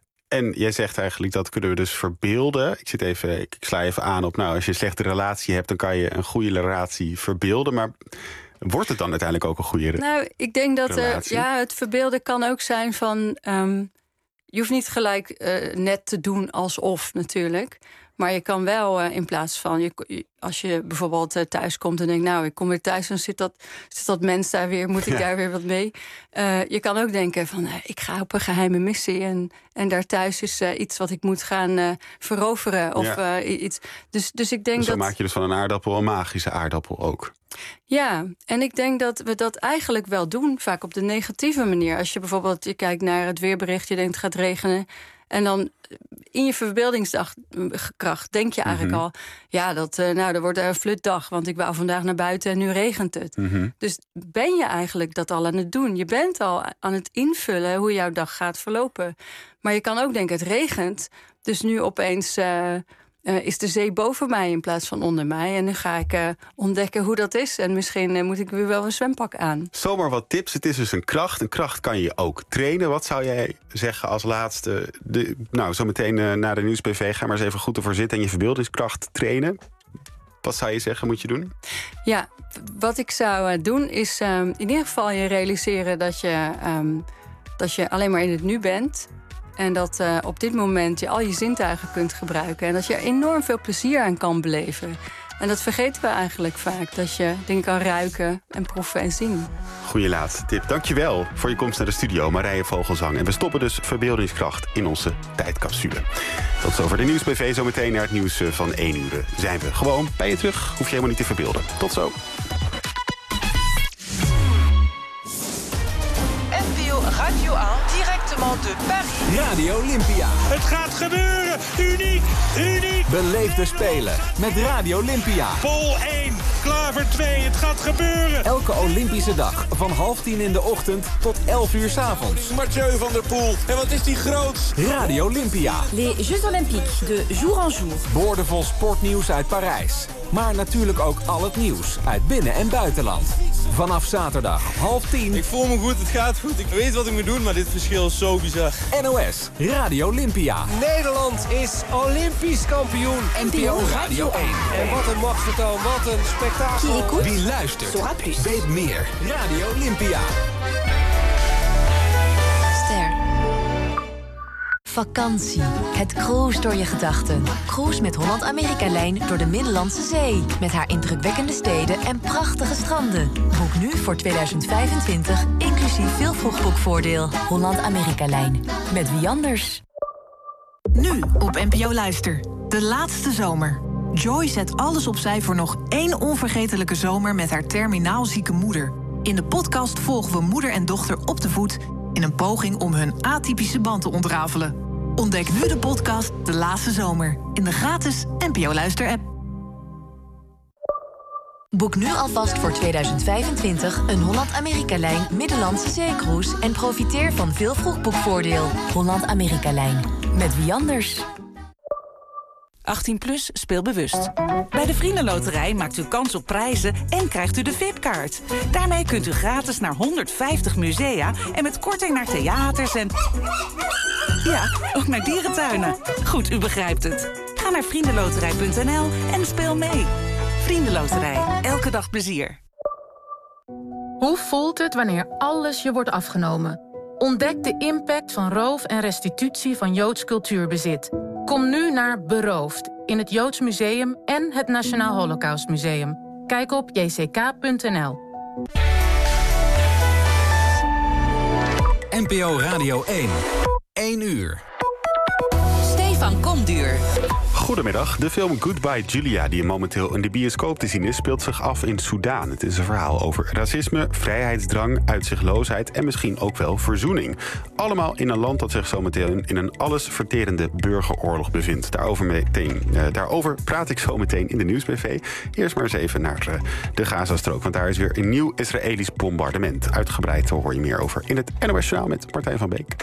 Speaker 2: En jij zegt eigenlijk, dat kunnen we dus verbeelden. Ik zit even, ik sla even aan op, nou, als je een slechte relatie hebt, dan kan je een goede relatie verbeelden. Maar wordt het dan uiteindelijk ook een goede relatie?
Speaker 1: Nou, ik denk dat er, ja, het verbeelden kan ook zijn van, um, je hoeft niet gelijk uh, net te doen alsof natuurlijk. Maar je kan wel uh, in plaats van, je, als je bijvoorbeeld uh, thuis komt en denkt, nou, ik kom weer thuis en zit dat, zit dat mens daar weer, moet ik ja. daar weer wat mee? Uh, je kan ook denken van, uh, ik ga op een geheime missie en, en daar thuis is uh, iets wat ik moet gaan uh, veroveren of ja. uh, iets. Dus, dus ik denk
Speaker 2: dus dan
Speaker 1: dat.
Speaker 2: maak je dus van een aardappel een magische aardappel ook.
Speaker 1: Ja, en ik denk dat we dat eigenlijk wel doen, vaak op de negatieve manier. Als je bijvoorbeeld je kijkt naar het weerbericht, je denkt het gaat regenen, en dan in je verbeeldingskracht denk je eigenlijk mm-hmm. al, ja, dat, uh, nou, er wordt een flutdag, want ik wou vandaag naar buiten en nu regent het. Mm-hmm. Dus ben je eigenlijk dat al aan het doen? Je bent al aan het invullen hoe jouw dag gaat verlopen. Maar je kan ook denken, het regent, dus nu opeens Uh, Uh, is de zee boven mij in plaats van onder mij. En nu ga ik uh, ontdekken hoe dat is. En misschien uh, moet ik weer wel een zwempak aan.
Speaker 2: Zomaar wat tips. Het is dus een kracht. Een kracht kan je ook trainen. Wat zou jij zeggen als laatste? De, nou, zometeen uh, na de Nieuws-P V ga maar eens even goed ervoor zitten en je verbeeldingskracht trainen. Wat zou je zeggen moet je doen?
Speaker 1: Ja, wat ik zou uh, doen is uh, in ieder geval je realiseren dat je, um, dat je alleen maar in het nu bent. En dat uh, op dit moment je al je zintuigen kunt gebruiken. En dat je er enorm veel plezier aan kan beleven. En dat vergeten we eigenlijk vaak. Dat je dingen kan ruiken en proeven en zien.
Speaker 2: Goeie laatste tip. Dankjewel voor je komst naar de studio, Marije Vogelzang. En we stoppen dus verbeeldingskracht in onze tijdcapsule. Tot zover de Nieuws-P V. Zometeen naar het nieuws van één uur zijn we gewoon bij je terug. Hoef je helemaal niet te verbeelden. Tot zo.
Speaker 9: Radio één, directement de Paris.
Speaker 18: Radio Olympia.
Speaker 12: Het gaat gebeuren! Uniek! Uniek!
Speaker 18: Beleef de Spelen met Radio Olympia.
Speaker 12: Pol één, Klaver twee, het gaat gebeuren!
Speaker 18: Elke Olympische dag van half tien in de ochtend tot elf uur 's avonds.
Speaker 12: Mathieu van der Poel. En wat is die groots?
Speaker 18: Radio Olympia.
Speaker 15: Les Jeux Olympiques, de jour en jour.
Speaker 18: Boordevol sportnieuws uit Parijs. Maar natuurlijk ook al het nieuws uit binnen- en buitenland. Vanaf zaterdag half tien.
Speaker 24: Ik voel me goed, het gaat goed. Ik weet wat ik moet doen, maar dit verschil is zo bizar.
Speaker 18: N O S, Radio Olympia.
Speaker 25: Nederland is Olympisch kampioen.
Speaker 18: N P O Radio één.
Speaker 25: En wat een machtsvertoon, wat een spektakel.
Speaker 18: Wie luistert, weet meer. Radio Olympia.
Speaker 26: Ster. Vakantie. Het cruise door je gedachten. Cruise met Holland-Amerika-lijn door de Middellandse Zee. Met haar indrukwekkende steden en prachtige stranden. Boek nu voor tweeduizend vijfentwintig, inclusief veel vroegboekvoordeel. Holland-Amerika-lijn. Met wie anders?
Speaker 27: Nu op N P O Luister. De laatste zomer. Joy zet alles opzij voor nog één onvergetelijke zomer met haar terminaal zieke moeder. In de podcast volgen we moeder en dochter op de voet in een poging om hun atypische band te ontrafelen. Ontdek nu de podcast De Laatste Zomer in de gratis N P O Luister-app.
Speaker 26: Boek nu alvast voor tweeduizend vijfentwintig een Holland-Amerika-lijn Middellandse Zeecruise en profiteer van veel vroegboekvoordeel. Holland-Amerika-lijn. Met wie anders?
Speaker 5: achttien plus, speel bewust. Bij de Vriendenloterij maakt u kans op prijzen en krijgt u de V I P-kaart. Daarmee kunt u gratis naar honderdvijftig musea en met korting naar theaters en... ja, ook naar dierentuinen. Goed, u begrijpt het. Ga naar vriendenloterij punt n l en speel mee. Vriendenloterij, elke dag plezier.
Speaker 13: Hoe voelt het wanneer alles je wordt afgenomen? Ontdek de impact van roof en restitutie van Joods cultuurbezit. Kom nu naar Beroofd in het Joods Museum en het Nationaal Holocaustmuseum. Kijk op j c k punt n l.
Speaker 18: N P O Radio één. één uur.
Speaker 5: Stefan Komduur.
Speaker 2: Goedemiddag. De film Goodbye Julia, die momenteel in de bioscoop te zien is, speelt zich af in Soedan. Het is een verhaal over racisme, vrijheidsdrang, uitzichtloosheid en misschien ook wel verzoening. Allemaal in een land dat zich zometeen in een allesverterende burgeroorlog bevindt. Daarover, meteen, uh, daarover praat ik zo meteen in de Nieuws B V. Eerst maar eens even naar uh, de Gazastrook, want daar is weer een nieuw Israëlisch bombardement. Uitgebreid hoor je meer over in het N O S Journaal met Martijn van Beek.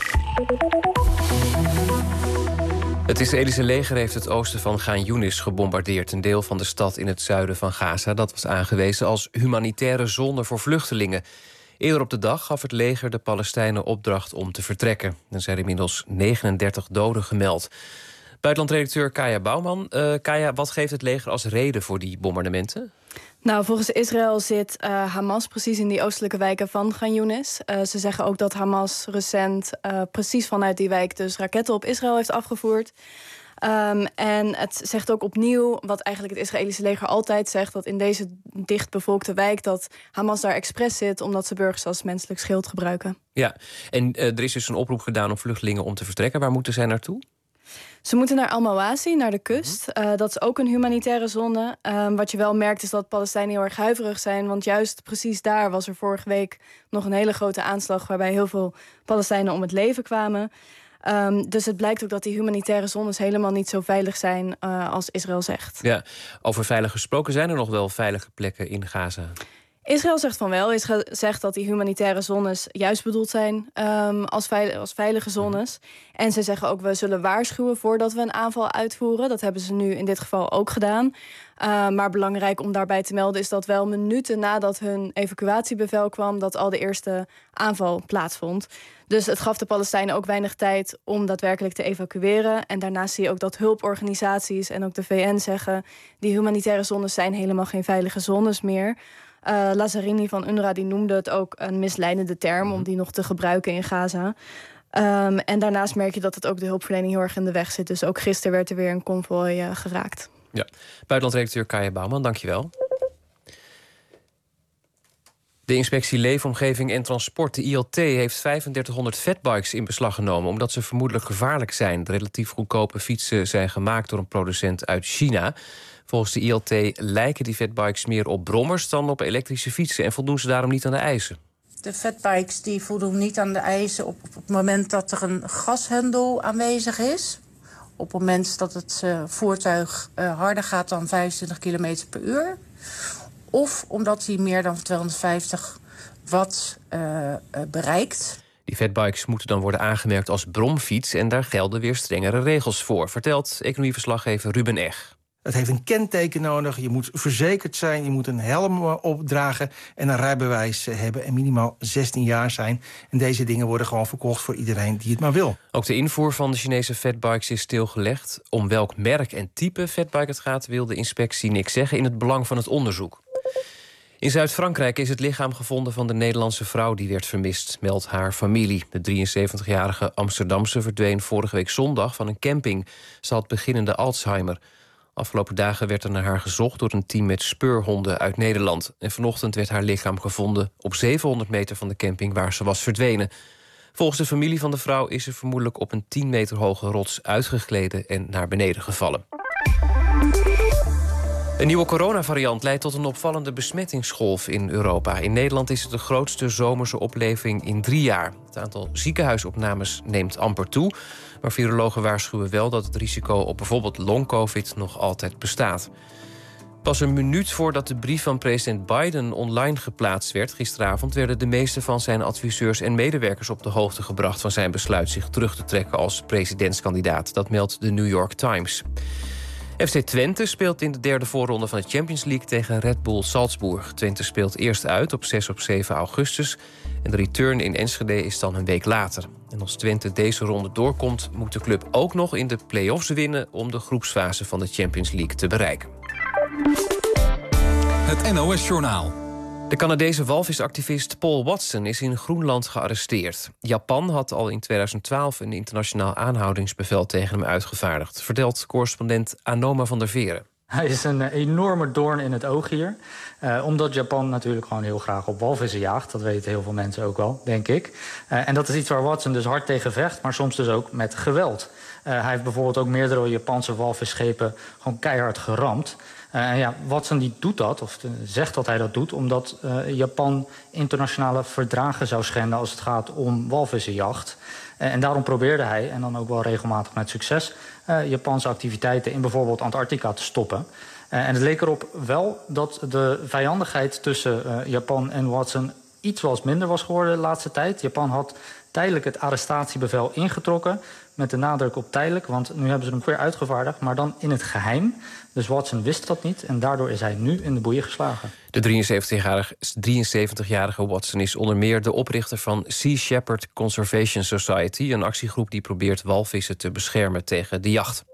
Speaker 3: Het Israëlische leger heeft het oosten van Gaan Younis gebombardeerd. Een deel van de stad in het zuiden van Gaza. Dat was aangewezen als humanitaire zone voor vluchtelingen. Eerder op de dag gaf het leger de Palestijnen opdracht om te vertrekken. Er zijn inmiddels negenendertig doden gemeld. Buitenlandredacteur Kaya Bouwman. Uh, Kaya, wat geeft het leger als reden voor die bombardementen?
Speaker 14: Nou, volgens Israël zit uh, Hamas precies in die oostelijke wijken van Gaan Younis. Uh, ze zeggen ook dat Hamas recent uh, precies vanuit die wijk dus raketten op Israël heeft afgevoerd. Um, en het zegt ook opnieuw, wat eigenlijk het Israëlische leger altijd zegt, dat in deze dichtbevolkte wijk dat Hamas daar expres zit omdat ze burgers als menselijk schild gebruiken.
Speaker 3: Ja, en uh, er is dus een oproep gedaan om vluchtelingen om te vertrekken. Waar moeten zij naartoe?
Speaker 14: Ze moeten naar Al-Mawasi, naar de kust. Uh, dat is ook een humanitaire zone. Um, wat je wel merkt is dat Palestijnen heel erg huiverig zijn. Want juist precies daar was er vorige week nog een hele grote aanslag waarbij heel veel Palestijnen om het leven kwamen. Um, dus het blijkt ook dat die humanitaire zones helemaal niet zo veilig zijn uh, als Israël zegt.
Speaker 3: Ja, over veilig gesproken, zijn er nog wel veilige plekken in Gaza?
Speaker 14: Israël zegt van wel. Israël zegt dat die humanitaire zones juist bedoeld zijn um, als, veil- als veilige zones. En ze zeggen ook, we zullen waarschuwen voordat we een aanval uitvoeren. Dat hebben ze nu in dit geval ook gedaan. Uh, maar belangrijk om daarbij te melden is dat wel minuten nadat hun evacuatiebevel kwam, dat al de eerste aanval plaatsvond. Dus het gaf de Palestijnen ook weinig tijd om daadwerkelijk te evacueren. En daarnaast zie je ook dat hulporganisaties en ook de V N zeggen, die humanitaire zones zijn helemaal geen veilige zones meer. Uh, Lazzarini van UNRWA die noemde het ook een misleidende term om die nog te gebruiken in Gaza. Um, en daarnaast merk je dat het ook de hulpverlening heel erg in de weg zit. Dus ook gisteren werd er weer een konvooi uh, geraakt.
Speaker 3: Ja, buitenlandredacteur Kaya Bouwman, dankjewel. De inspectie Leefomgeving en Transport, de I L T, heeft vijfendertighonderd fatbikes in beslag genomen omdat ze vermoedelijk gevaarlijk zijn. De relatief goedkope fietsen zijn gemaakt door een producent uit China. Volgens de I L T lijken die fatbikes meer op brommers dan op elektrische fietsen en voldoen ze daarom niet aan de eisen.
Speaker 16: De fatbikes die voldoen niet aan de eisen op, op het moment dat er een gashendel aanwezig is. Op het moment dat het uh, voertuig uh, harder gaat dan vijfentwintig kilometer per uur. Of omdat hij meer dan tweehonderdvijftig watt uh, uh, bereikt.
Speaker 3: Die fatbikes moeten dan worden aangemerkt als bromfiets en daar gelden weer strengere regels voor, vertelt economieverslaggever Ruben Eg.
Speaker 17: Het heeft een kenteken nodig, je moet verzekerd zijn, je moet een helm opdragen en een rijbewijs hebben en minimaal zestien jaar zijn. En deze dingen worden gewoon verkocht voor iedereen die het maar wil.
Speaker 3: Ook de invoer van de Chinese fatbikes is stilgelegd. Om welk merk en type fatbike het gaat, wil de inspectie niks zeggen in het belang van het onderzoek. In Zuid-Frankrijk is het lichaam gevonden van de Nederlandse vrouw die werd vermist, meldt haar familie. De drieënzeventigjarige Amsterdamse verdween vorige week zondag van een camping. Ze had beginnende Alzheimer. Afgelopen dagen werd er naar haar gezocht door een team met speurhonden uit Nederland. En vanochtend werd haar lichaam gevonden op zevenhonderd meter van de camping waar ze was verdwenen. Volgens de familie van de vrouw is ze vermoedelijk op een tien meter hoge rots uitgegleden en naar beneden gevallen. Een nieuwe coronavariant leidt tot een opvallende besmettingsgolf in Europa. In Nederland is het de grootste zomerse opleving in drie jaar. Het aantal ziekenhuisopnames neemt amper toe. Maar virologen waarschuwen wel dat het risico op bijvoorbeeld long-covid nog altijd bestaat. Pas een minuut voordat de brief van president Biden online geplaatst werd gisteravond, werden de meeste van zijn adviseurs en medewerkers op de hoogte gebracht van zijn besluit zich terug te trekken als presidentskandidaat. Dat meldt de New York Times. F C Twente speelt in de derde voorronde van de Champions League tegen Red Bull Salzburg. Twente speelt eerst uit op zes op zeven augustus. En de return in Enschede is dan een week later. En als Twente deze ronde doorkomt, moet de club ook nog in de play-offs winnen om de groepsfase van de Champions League te bereiken.
Speaker 18: Het N O S-journaal.
Speaker 3: De Canadese walvisactivist Paul Watson is in Groenland gearresteerd. Japan had al in tweeduizend twaalf een internationaal aanhoudingsbevel tegen hem uitgevaardigd, vertelt correspondent Anoma van der Veren.
Speaker 4: Hij is een enorme doorn in het oog hier. Uh, omdat Japan natuurlijk gewoon heel graag op walvissen jaagt. Dat weten heel veel mensen ook wel, denk ik. Uh, en dat is iets waar Watson dus hard tegen vecht, maar soms dus ook met geweld. Uh, hij heeft bijvoorbeeld ook meerdere Japanse walvisschepen gewoon keihard geramd. Uh, en ja, Watson die doet dat, of uh, zegt dat hij dat doet, omdat uh, Japan internationale verdragen zou schenden als het gaat om walvissenjacht. Uh, en daarom probeerde hij, en dan ook wel regelmatig met succes, uh, Japanse activiteiten in bijvoorbeeld Antarctica te stoppen. Uh, en het leek erop wel dat de vijandigheid tussen uh, Japan en Watson iets wel eens minder was geworden de laatste tijd. Japan had tijdelijk het arrestatiebevel ingetrokken, met de nadruk op tijdelijk, want nu hebben ze hem weer uitgevaardigd, maar dan in het geheim. Dus Watson wist dat niet en daardoor is hij nu in de boeien geslagen.
Speaker 3: De drieënzeventigjarige Watson is onder meer de oprichter van Sea Shepherd Conservation Society, een actiegroep die probeert walvissen te beschermen tegen de jacht.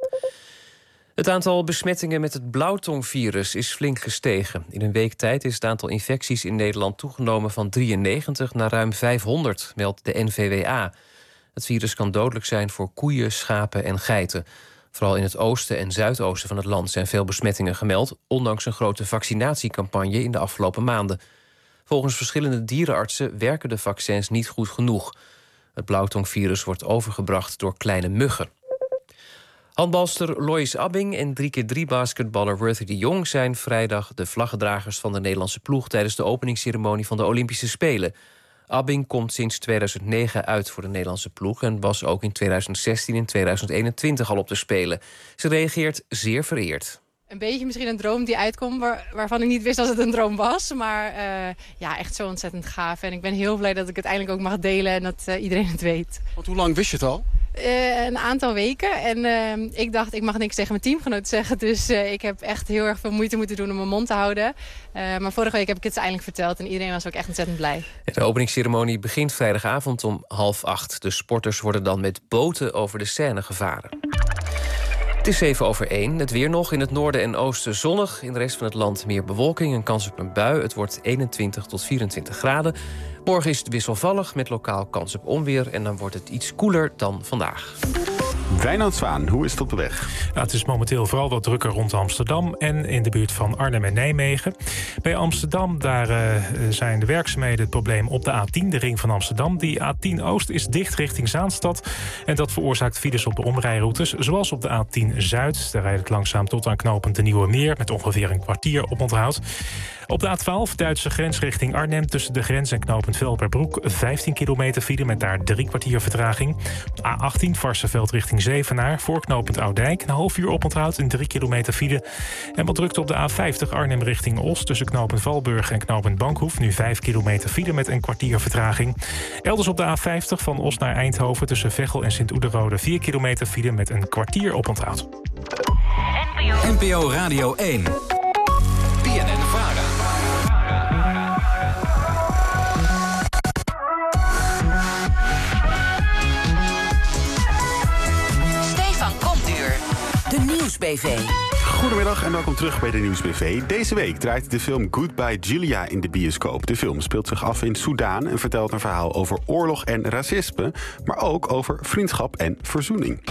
Speaker 3: Het aantal besmettingen met het blauwtongvirus is flink gestegen. In een week tijd is het aantal infecties in Nederland toegenomen van drieënnegentig naar ruim vijfhonderd, meldt de N V W A. Het virus kan dodelijk zijn voor koeien, schapen en geiten. Vooral in het oosten en zuidoosten van het land zijn veel besmettingen gemeld, ondanks een grote vaccinatiecampagne in de afgelopen maanden. Volgens verschillende dierenartsen werken de vaccins niet goed genoeg. Het blauwtongvirus wordt overgebracht door kleine muggen. Handbalster Lois Abbing en drie keer drie basketballer Worthy de Jong zijn vrijdag de vlaggedragers van de Nederlandse ploeg tijdens de openingsceremonie van de Olympische Spelen. Abbing komt sinds tweeduizend negen uit voor de Nederlandse ploeg en was ook in tweeduizend zestien en tweeduizend eenentwintig al op de Spelen. Ze reageert zeer vereerd.
Speaker 6: Een beetje misschien een droom die uitkomt waar, waarvan ik niet wist dat het een droom was. Maar uh, ja, echt zo ontzettend gaaf. En ik ben heel blij dat ik het eindelijk ook mag delen en dat uh, iedereen het weet.
Speaker 7: Want hoe lang wist je het al?
Speaker 6: Uh, een aantal weken. En uh, ik dacht, ik mag niks tegen mijn teamgenoot zeggen. Dus uh, ik heb echt heel erg veel moeite moeten doen om mijn mond te houden. Uh, maar vorige week heb ik het eindelijk verteld en iedereen was ook echt ontzettend blij.
Speaker 3: De openingsceremonie begint vrijdagavond om half acht. De sporters worden dan met boten over de Seine gevaren. Het is zeven over één. Het weer nog. In het noorden en oosten zonnig. In de rest van het land meer bewolking en kans op een bui. Het wordt eenentwintig tot vierentwintig graden. Morgen is het wisselvallig met lokaal kans op onweer. En dan wordt het iets koeler dan vandaag.
Speaker 2: Wijnand Zwaan, hoe is het op de weg?
Speaker 19: Ja, het is momenteel vooral wat drukker rond Amsterdam en in de buurt van Arnhem en Nijmegen. Bij Amsterdam daar uh, zijn de werkzaamheden het probleem op de A tien, de ring van Amsterdam. Die A tien Oost is dicht richting Zaanstad en dat veroorzaakt files op de omrijroutes, zoals op de A tien Zuid. Daar rijdt het langzaam tot aan knooppunt de Nieuwe Meer met ongeveer een kwartier op onthoud. Op de A twaalf, Duitse grens richting Arnhem, tussen de grens en knooppunt Velperbroek, vijftien kilometer file met daar drie kwartier vertraging. A achttien, Varsseveld richting Zevenaar, voor knooppunt Oudijk, een half uur oponthoud en drie kilometer file. En wat drukte op de A vijftig, Arnhem richting Os, tussen knooppunt Valburg en knooppunt Bankhoef, nu vijf kilometer file met een kwartier vertraging. Elders op de A vijftig, van Os naar Eindhoven, tussen Veghel en Sint-Oederode, vier kilometer file met een kwartier oponthoud.
Speaker 18: N P O Radio één. B N N Vara.
Speaker 26: Stefan Komduur. De Nieuwsbv.
Speaker 2: Goedemiddag en welkom terug bij de Nieuwsbv. Deze week draait de film Goodbye Julia in de bioscoop. De film speelt zich af in Soedan en vertelt een verhaal over oorlog en racisme, maar ook over vriendschap en verzoening.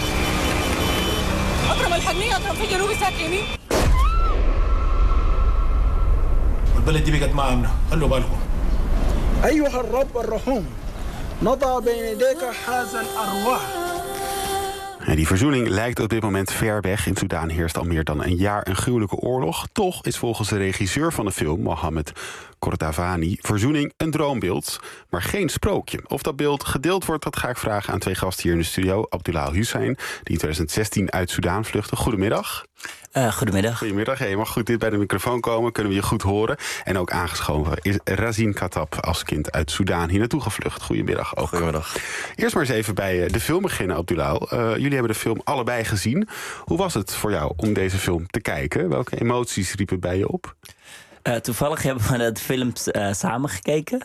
Speaker 20: البلد دي بقت معنا خلوا بالكم
Speaker 21: أيها الرب الرحوم نضع بين يديك هذا الأرواح.
Speaker 2: Die verzoening lijkt op dit moment ver weg. In Soedan heerst al meer dan een jaar een gruwelijke oorlog. Toch is volgens de regisseur van de film, Mohammed Kordavani. Verzoening, een droombeeld, maar geen sprookje. Of dat beeld gedeeld wordt, dat ga ik vragen aan twee gasten hier in de studio. Abdullah Hussein, die in twintig zestien uit Soedan vluchtte. Goedemiddag.
Speaker 1: Uh, goedemiddag.
Speaker 2: Goedemiddag. Hey, je mag goed dit bij de microfoon komen, kunnen we je goed horen. En ook aangeschoven is Razin Kattab als kind uit Soedan hier naartoe gevlucht. Goedemiddag ook.
Speaker 7: Goedemiddag.
Speaker 2: Eerst maar eens even bij de film beginnen, Abdullah. Uh, jullie hebben de film allebei gezien. Hoe was het voor jou om deze film te kijken? Welke emoties riepen bij je op?
Speaker 1: Uh, toevallig hebben we de film uh, samen gekeken.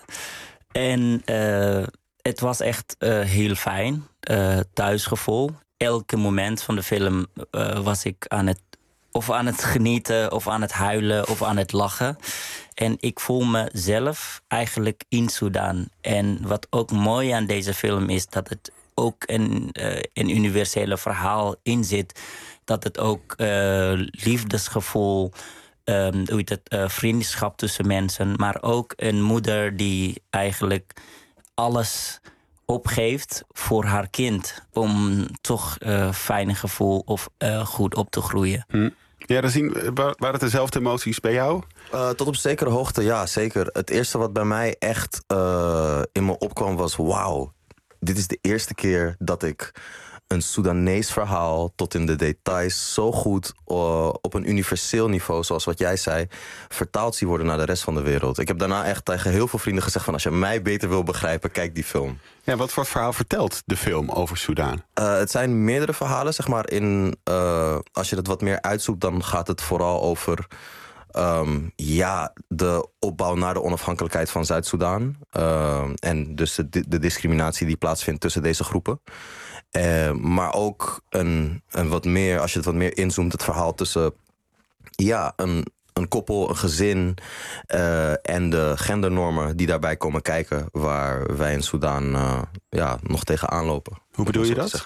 Speaker 1: En uh, het was echt uh, heel fijn. Uh, thuisgevoel. Elke moment van de film uh, was ik aan het, of aan het genieten, of aan het huilen, of aan het lachen. En ik voel mezelf eigenlijk in Soedan. En wat ook mooi aan deze film is, dat het ook een, uh, een universele verhaal in zit. Dat het ook uh, liefdesgevoel, um, hoe heet het, uh, vriendschap tussen mensen, maar ook een moeder die eigenlijk alles opgeeft voor haar kind om toch een uh, fijn gevoel of uh, goed op te groeien.
Speaker 2: Hm. Ja, dan zien, waren het dezelfde emoties bij jou?
Speaker 7: Uh, tot op zekere hoogte, ja, zeker. Het eerste wat bij mij echt uh, in me opkwam was, wauw, dit is de eerste keer dat ik een Soedanees verhaal tot in de details zo goed uh, op een universeel niveau, zoals wat jij zei, vertaald zie worden naar de rest van de wereld. Ik heb daarna echt tegen heel veel vrienden gezegd van, als je mij beter wil begrijpen, kijk die film.
Speaker 2: Ja, wat voor verhaal vertelt de film over Soedan?
Speaker 7: Uh, het zijn meerdere verhalen, zeg maar. In, uh, als je het wat meer uitzoekt, dan gaat het vooral over Um, ja, de opbouw naar de onafhankelijkheid van Zuid-Soedan. Uh, en dus de, de discriminatie die plaatsvindt tussen deze groepen. Uh, maar ook een, een wat meer, als je het wat meer inzoomt, het verhaal tussen ja, een, een koppel, een gezin uh, en de gendernormen die daarbij komen kijken, waar wij in Soedan uh, ja, nog tegenaan lopen.
Speaker 2: Hoe bedoel je dat?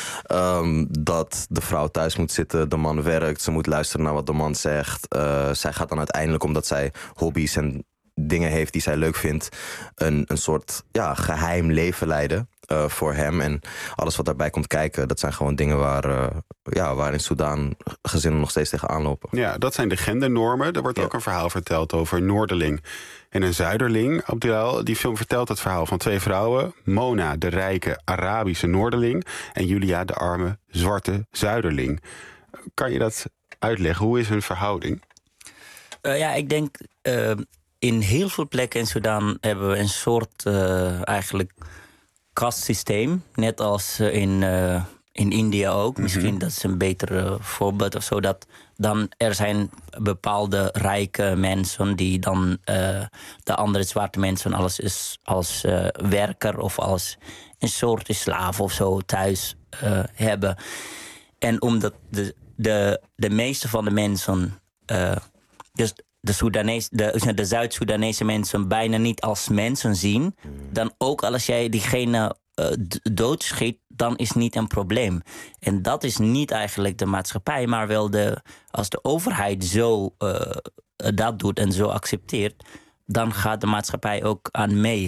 Speaker 7: Um, dat de vrouw thuis moet zitten, de man werkt, ze moet luisteren naar wat de man zegt. Uh, zij gaat dan uiteindelijk, omdat zij hobby's en dingen heeft die zij leuk vindt, een, een soort ja, geheim leven leiden uh, voor hem. En alles wat daarbij komt kijken, dat zijn gewoon dingen waar, uh, ja, waar in Soedan gezinnen nog steeds tegenaan lopen.
Speaker 2: Ja, dat zijn de gendernormen. Er wordt ja. ook een verhaal verteld over een Noorderling en een Zuiderling. Abdullah, die film vertelt het verhaal van twee vrouwen. Mona, de rijke Arabische Noorderling, en Julia, de arme zwarte Zuiderling. Kan je dat uitleggen? Hoe is hun verhouding?
Speaker 1: Uh, ja, ik denk Uh... in heel veel plekken in Soedan hebben we een soort uh, eigenlijk kastsysteem. Net als uh, in, uh, in India ook. Mm-hmm. Misschien dat is een beter uh, voorbeeld of zo. Dat dan er zijn bepaalde rijke mensen die dan uh, de andere zwarte mensen alles is als uh, werker of als een soort slaaf of zo thuis uh, hebben. En omdat de, de, de meeste van de mensen, Uh, dus de, Soedanees, de, de Zuid-Soedanese mensen bijna niet als mensen zien, dan ook als jij diegene uh, doodschiet, dan is niet een probleem. En dat is niet eigenlijk de maatschappij, maar wel de, als de overheid zo uh, dat doet en zo accepteert, dan gaat de maatschappij ook aan mee.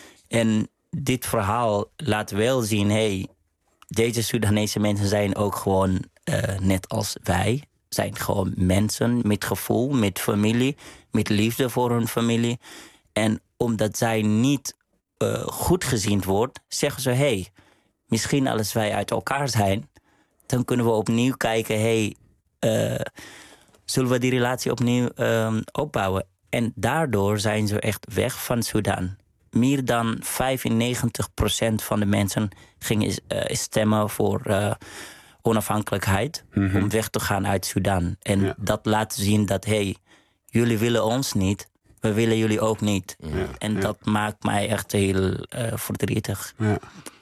Speaker 1: En dit verhaal laat wel zien, hey, deze Soedanese mensen zijn ook gewoon uh, net als wij. Zijn gewoon mensen met gevoel, met familie, met liefde voor hun familie. En omdat zij niet uh, goed gezien wordt, zeggen ze, hey, misschien als wij uit elkaar zijn, dan kunnen we opnieuw kijken, hey, uh, zullen we die relatie opnieuw uh, opbouwen? En daardoor zijn ze echt weg van Soedan. Meer dan vijfennegentig procent van de mensen gingen uh, stemmen voor Uh, onafhankelijkheid, mm-hmm. om weg te gaan uit Soedan. En ja. dat laat zien dat, hey, jullie willen ons niet, we willen jullie ook niet. Ja. En ja. dat maakt mij echt heel uh, verdrietig.
Speaker 2: Ja.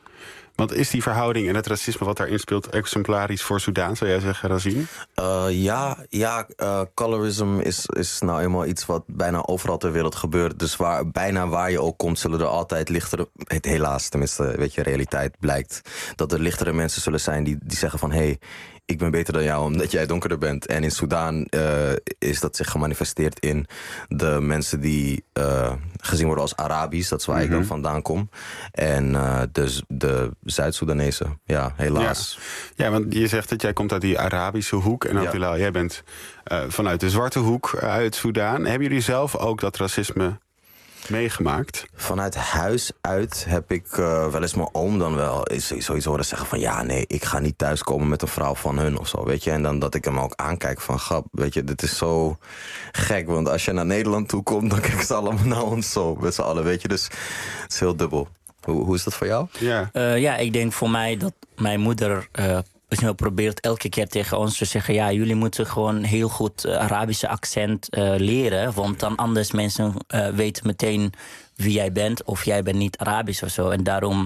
Speaker 2: Want is die verhouding en het racisme wat daarin speelt exemplarisch voor Soedan, zou jij zeggen, Razin?
Speaker 7: Uh, ja, ja uh, colorism is, is nou eenmaal iets wat bijna overal ter wereld gebeurt. Dus waar, bijna waar je ook komt, zullen er altijd lichtere, het helaas, tenminste, weet je, realiteit blijkt, dat er lichtere mensen zullen zijn die, die zeggen van, hé, hey, ik ben beter dan jou omdat jij donkerder bent. En in Soedan uh, is dat zich gemanifesteerd in de mensen die uh, gezien worden als Arabisch. Dat is waar mm-hmm. ik dan vandaan kom. En uh, de, de Zuid-Soedanezen, ja, helaas.
Speaker 2: Ja. ja, want je zegt dat jij komt uit die Arabische hoek. En Abdullah, ja. jij bent uh, vanuit de zwarte hoek uit Soedan. Hebben jullie zelf ook dat racisme meegemaakt?
Speaker 7: Vanuit huis uit heb ik uh, wel eens mijn oom dan wel is zoiets horen zeggen van ja, nee, ik ga niet thuiskomen met een vrouw van hun of zo, weet je. En dan dat ik hem ook aankijk van grap, weet je, dit is zo gek. Want als je naar Nederland toe komt, dan kijken ze allemaal naar ons zo, met z'n allen, weet je. Dus het is heel dubbel. Hoe, hoe is dat voor jou?
Speaker 2: Ja,
Speaker 1: uh, ja ik denk voor mij dat mijn moeder uh, probeert elke keer tegen ons te zeggen, ja, jullie moeten gewoon heel goed uh, Arabische accent uh, leren. Want dan anders mensen uh, weten meteen wie jij bent of jij bent niet Arabisch of zo. En daarom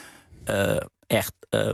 Speaker 1: uh, echt uh,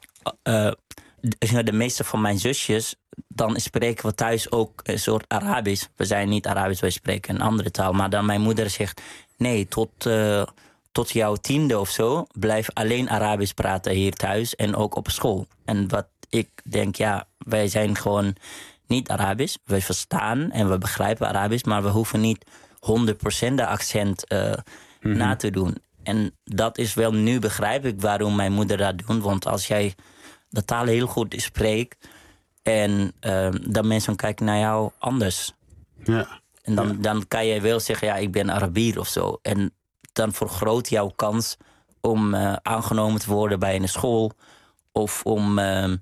Speaker 1: uh, de, de meeste van mijn zusjes, dan spreken we thuis ook een soort Arabisch. We zijn niet Arabisch, wij spreken een andere taal. Maar dan mijn moeder zegt, nee, tot, uh, tot jouw tiende of zo blijf alleen Arabisch praten hier thuis en ook op school. En wat ik denk, ja, wij zijn gewoon niet Arabisch. We verstaan en we begrijpen Arabisch, maar we hoeven niet honderd procent de accent uh, mm-hmm. na te doen. En dat is wel, nu begrijp ik waarom mijn moeder dat doet. Want als jij de taal heel goed spreekt en uh, dan mensen kijken naar jou anders.
Speaker 2: Ja.
Speaker 1: En dan,
Speaker 2: ja.
Speaker 1: dan kan je wel zeggen, ja, ik ben Arabier of zo. En dan vergroot jouw kans om uh, aangenomen te worden bij een school of om, uh,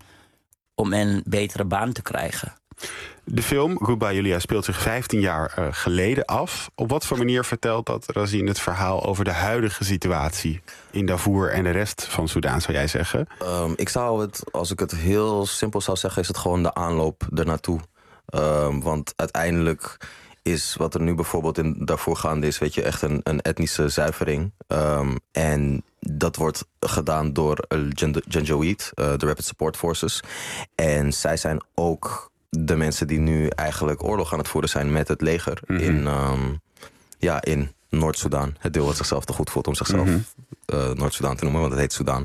Speaker 1: om een betere baan te krijgen.
Speaker 2: De film Goodbye Julia speelt zich vijftien jaar uh, geleden af. Op wat voor manier vertelt dat, Razin, het verhaal over de huidige situatie in Darfur en de rest van Soedan, zou jij zeggen?
Speaker 7: Um, ik zou het, als ik het heel simpel zou zeggen, is het gewoon de aanloop ernaartoe. Um, want uiteindelijk is wat er nu bijvoorbeeld in Darfur gaande is, weet je, echt een, een etnische zuivering. Um, en dat wordt gedaan door Janjaweed, uh, de Rapid Support Forces. En zij zijn ook de mensen die nu eigenlijk oorlog aan het voeren zijn met het leger mm-hmm. in, um, ja, in Noord-Soedan. Het deel wat zichzelf te goed voelt om zichzelf mm-hmm. uh, Noord-Soedan te noemen, want het heet Soedan.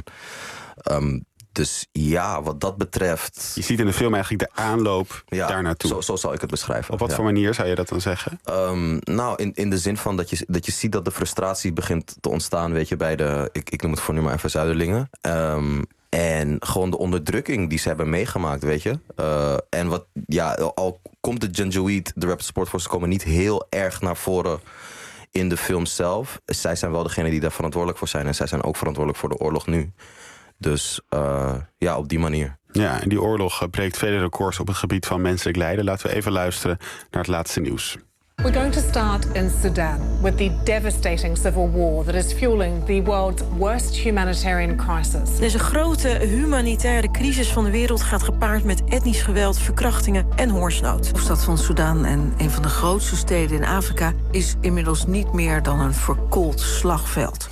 Speaker 7: Um, dus ja, wat dat betreft...
Speaker 2: Je ziet in de film eigenlijk de aanloop
Speaker 7: ja,
Speaker 2: daar naartoe.
Speaker 7: Zo, zo zal ik het beschrijven.
Speaker 2: Op wat
Speaker 7: ja.
Speaker 2: voor manier zou je dat dan zeggen?
Speaker 7: Um, nou, in, in de zin van dat je, dat je ziet dat de frustratie begint te ontstaan, weet je, bij de, ik, ik noem het voor nu maar even Zuiderlingen. Um, En gewoon de onderdrukking die ze hebben meegemaakt, weet je. Uh, en wat, ja, al komt de Janjaweed, de Rapid Support Forces, komen niet heel erg naar voren in de film zelf. Zij zijn wel degene die daar verantwoordelijk voor zijn. En zij zijn ook verantwoordelijk voor de oorlog nu. Dus uh, ja, op die manier.
Speaker 2: Ja, en die oorlog breekt vele records op het gebied van menselijk lijden. Laten we even luisteren naar het laatste nieuws.
Speaker 8: We're going to start in Sudan with the devastating civil war that is fueling the world's worst humanitarian crisis.
Speaker 9: Deze grote humanitaire crisis van de wereld gaat gepaard met etnisch geweld, verkrachtingen en hongersnood. De hoofdstad van Sudan en een van de grootste steden in Afrika is inmiddels niet meer dan een verkoold slagveld.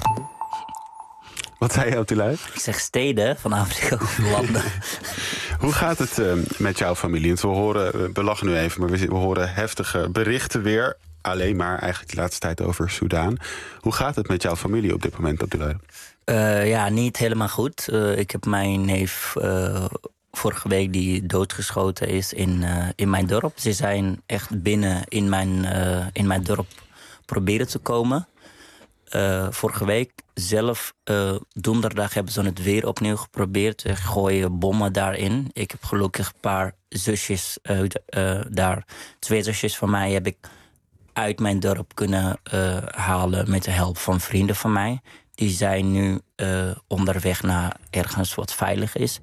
Speaker 2: Wat zei je, Abdoulaye?
Speaker 1: Ik zeg steden van Afrika of landen.
Speaker 2: Hoe gaat het uh, met jouw familie? Want we horen, we lachen nu even, maar we, we horen heftige berichten weer. Alleen maar eigenlijk de laatste tijd over Soedan. Hoe gaat het met jouw familie op dit moment, Abdoulaye?
Speaker 1: Uh, ja, niet helemaal goed. Uh, ik heb mijn neef uh, vorige week die doodgeschoten is in, uh, in mijn dorp. Ze zijn echt binnen in mijn, uh, in mijn dorp proberen te komen. Uh, vorige week zelf, uh, donderdag, hebben ze het weer opnieuw geprobeerd. Ze gooien bommen daarin. Ik heb gelukkig een paar zusjes uh, uh, daar. Twee zusjes van mij heb ik uit mijn dorp kunnen uh, halen met de hulp van vrienden van mij. Die zijn nu uh, onderweg naar ergens wat veilig is.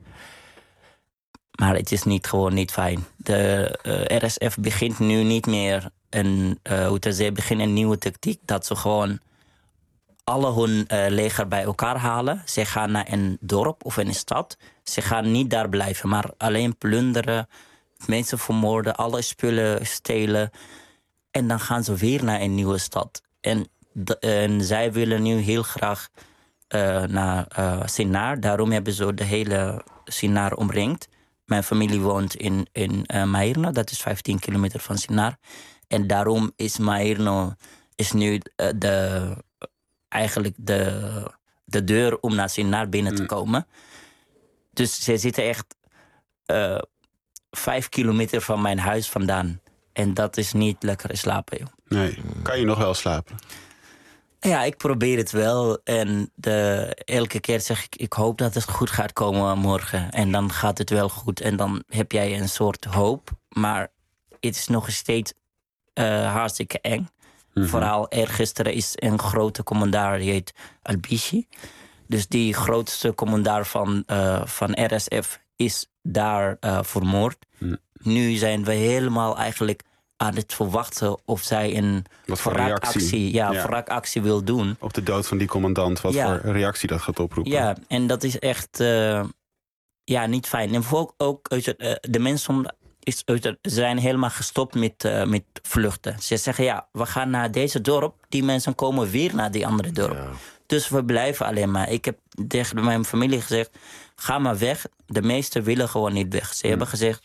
Speaker 1: Maar het is niet gewoon niet fijn. De uh, R S F begint nu niet meer een, uh, hoe te zeggen, begint een nieuwe tactiek dat ze gewoon alle hun uh, leger bij elkaar halen. Ze gaan naar een dorp of een stad. Ze gaan niet daar blijven, maar alleen plunderen, mensen vermoorden, alle spullen stelen. En dan gaan ze weer naar een nieuwe stad. En, de, en zij willen nu heel graag uh, naar uh, Sennar. Daarom hebben ze de hele Sennar omringd. Mijn familie woont in, in uh, Maïrno, dat is vijftien kilometer van Sennar. En daarom is Maïrno is nu uh, de... eigenlijk de, de deur om naar Sennar binnen te komen. Mm. Dus ze zitten echt uh, vijf kilometer van mijn huis vandaan. En dat is niet lekker slapen, joh.
Speaker 2: Nee, kan je nog wel slapen?
Speaker 1: Ja, ik probeer het wel. En de, elke keer zeg ik, ik hoop dat het goed gaat komen morgen. En dan gaat het wel goed. En dan heb jij een soort hoop. Maar het is nog steeds uh, hartstikke eng. Mm-hmm. Vooral eergisteren is een grote commandant, die heet Al-Bishi. Dus die grootste commandant van, uh, van R S F is daar uh, vermoord. Mm. Nu zijn we helemaal eigenlijk aan het verwachten of zij een wraakactie ja, ja. wraakactie wil doen.
Speaker 2: Op de dood van die commandant, wat ja. voor reactie dat gaat oproepen.
Speaker 1: Ja, en dat is echt uh, ja, niet fijn. En ook, ook uh, de mensen is, uh, zijn helemaal gestopt met, uh, met vluchten. Ze zeggen, ja, we gaan naar deze dorp. Die mensen komen weer naar die andere dorp. Ja. Dus we blijven alleen maar. Ik heb tegen mijn familie gezegd, ga maar weg. De meesten willen gewoon niet weg. Ze hmm. hebben gezegd,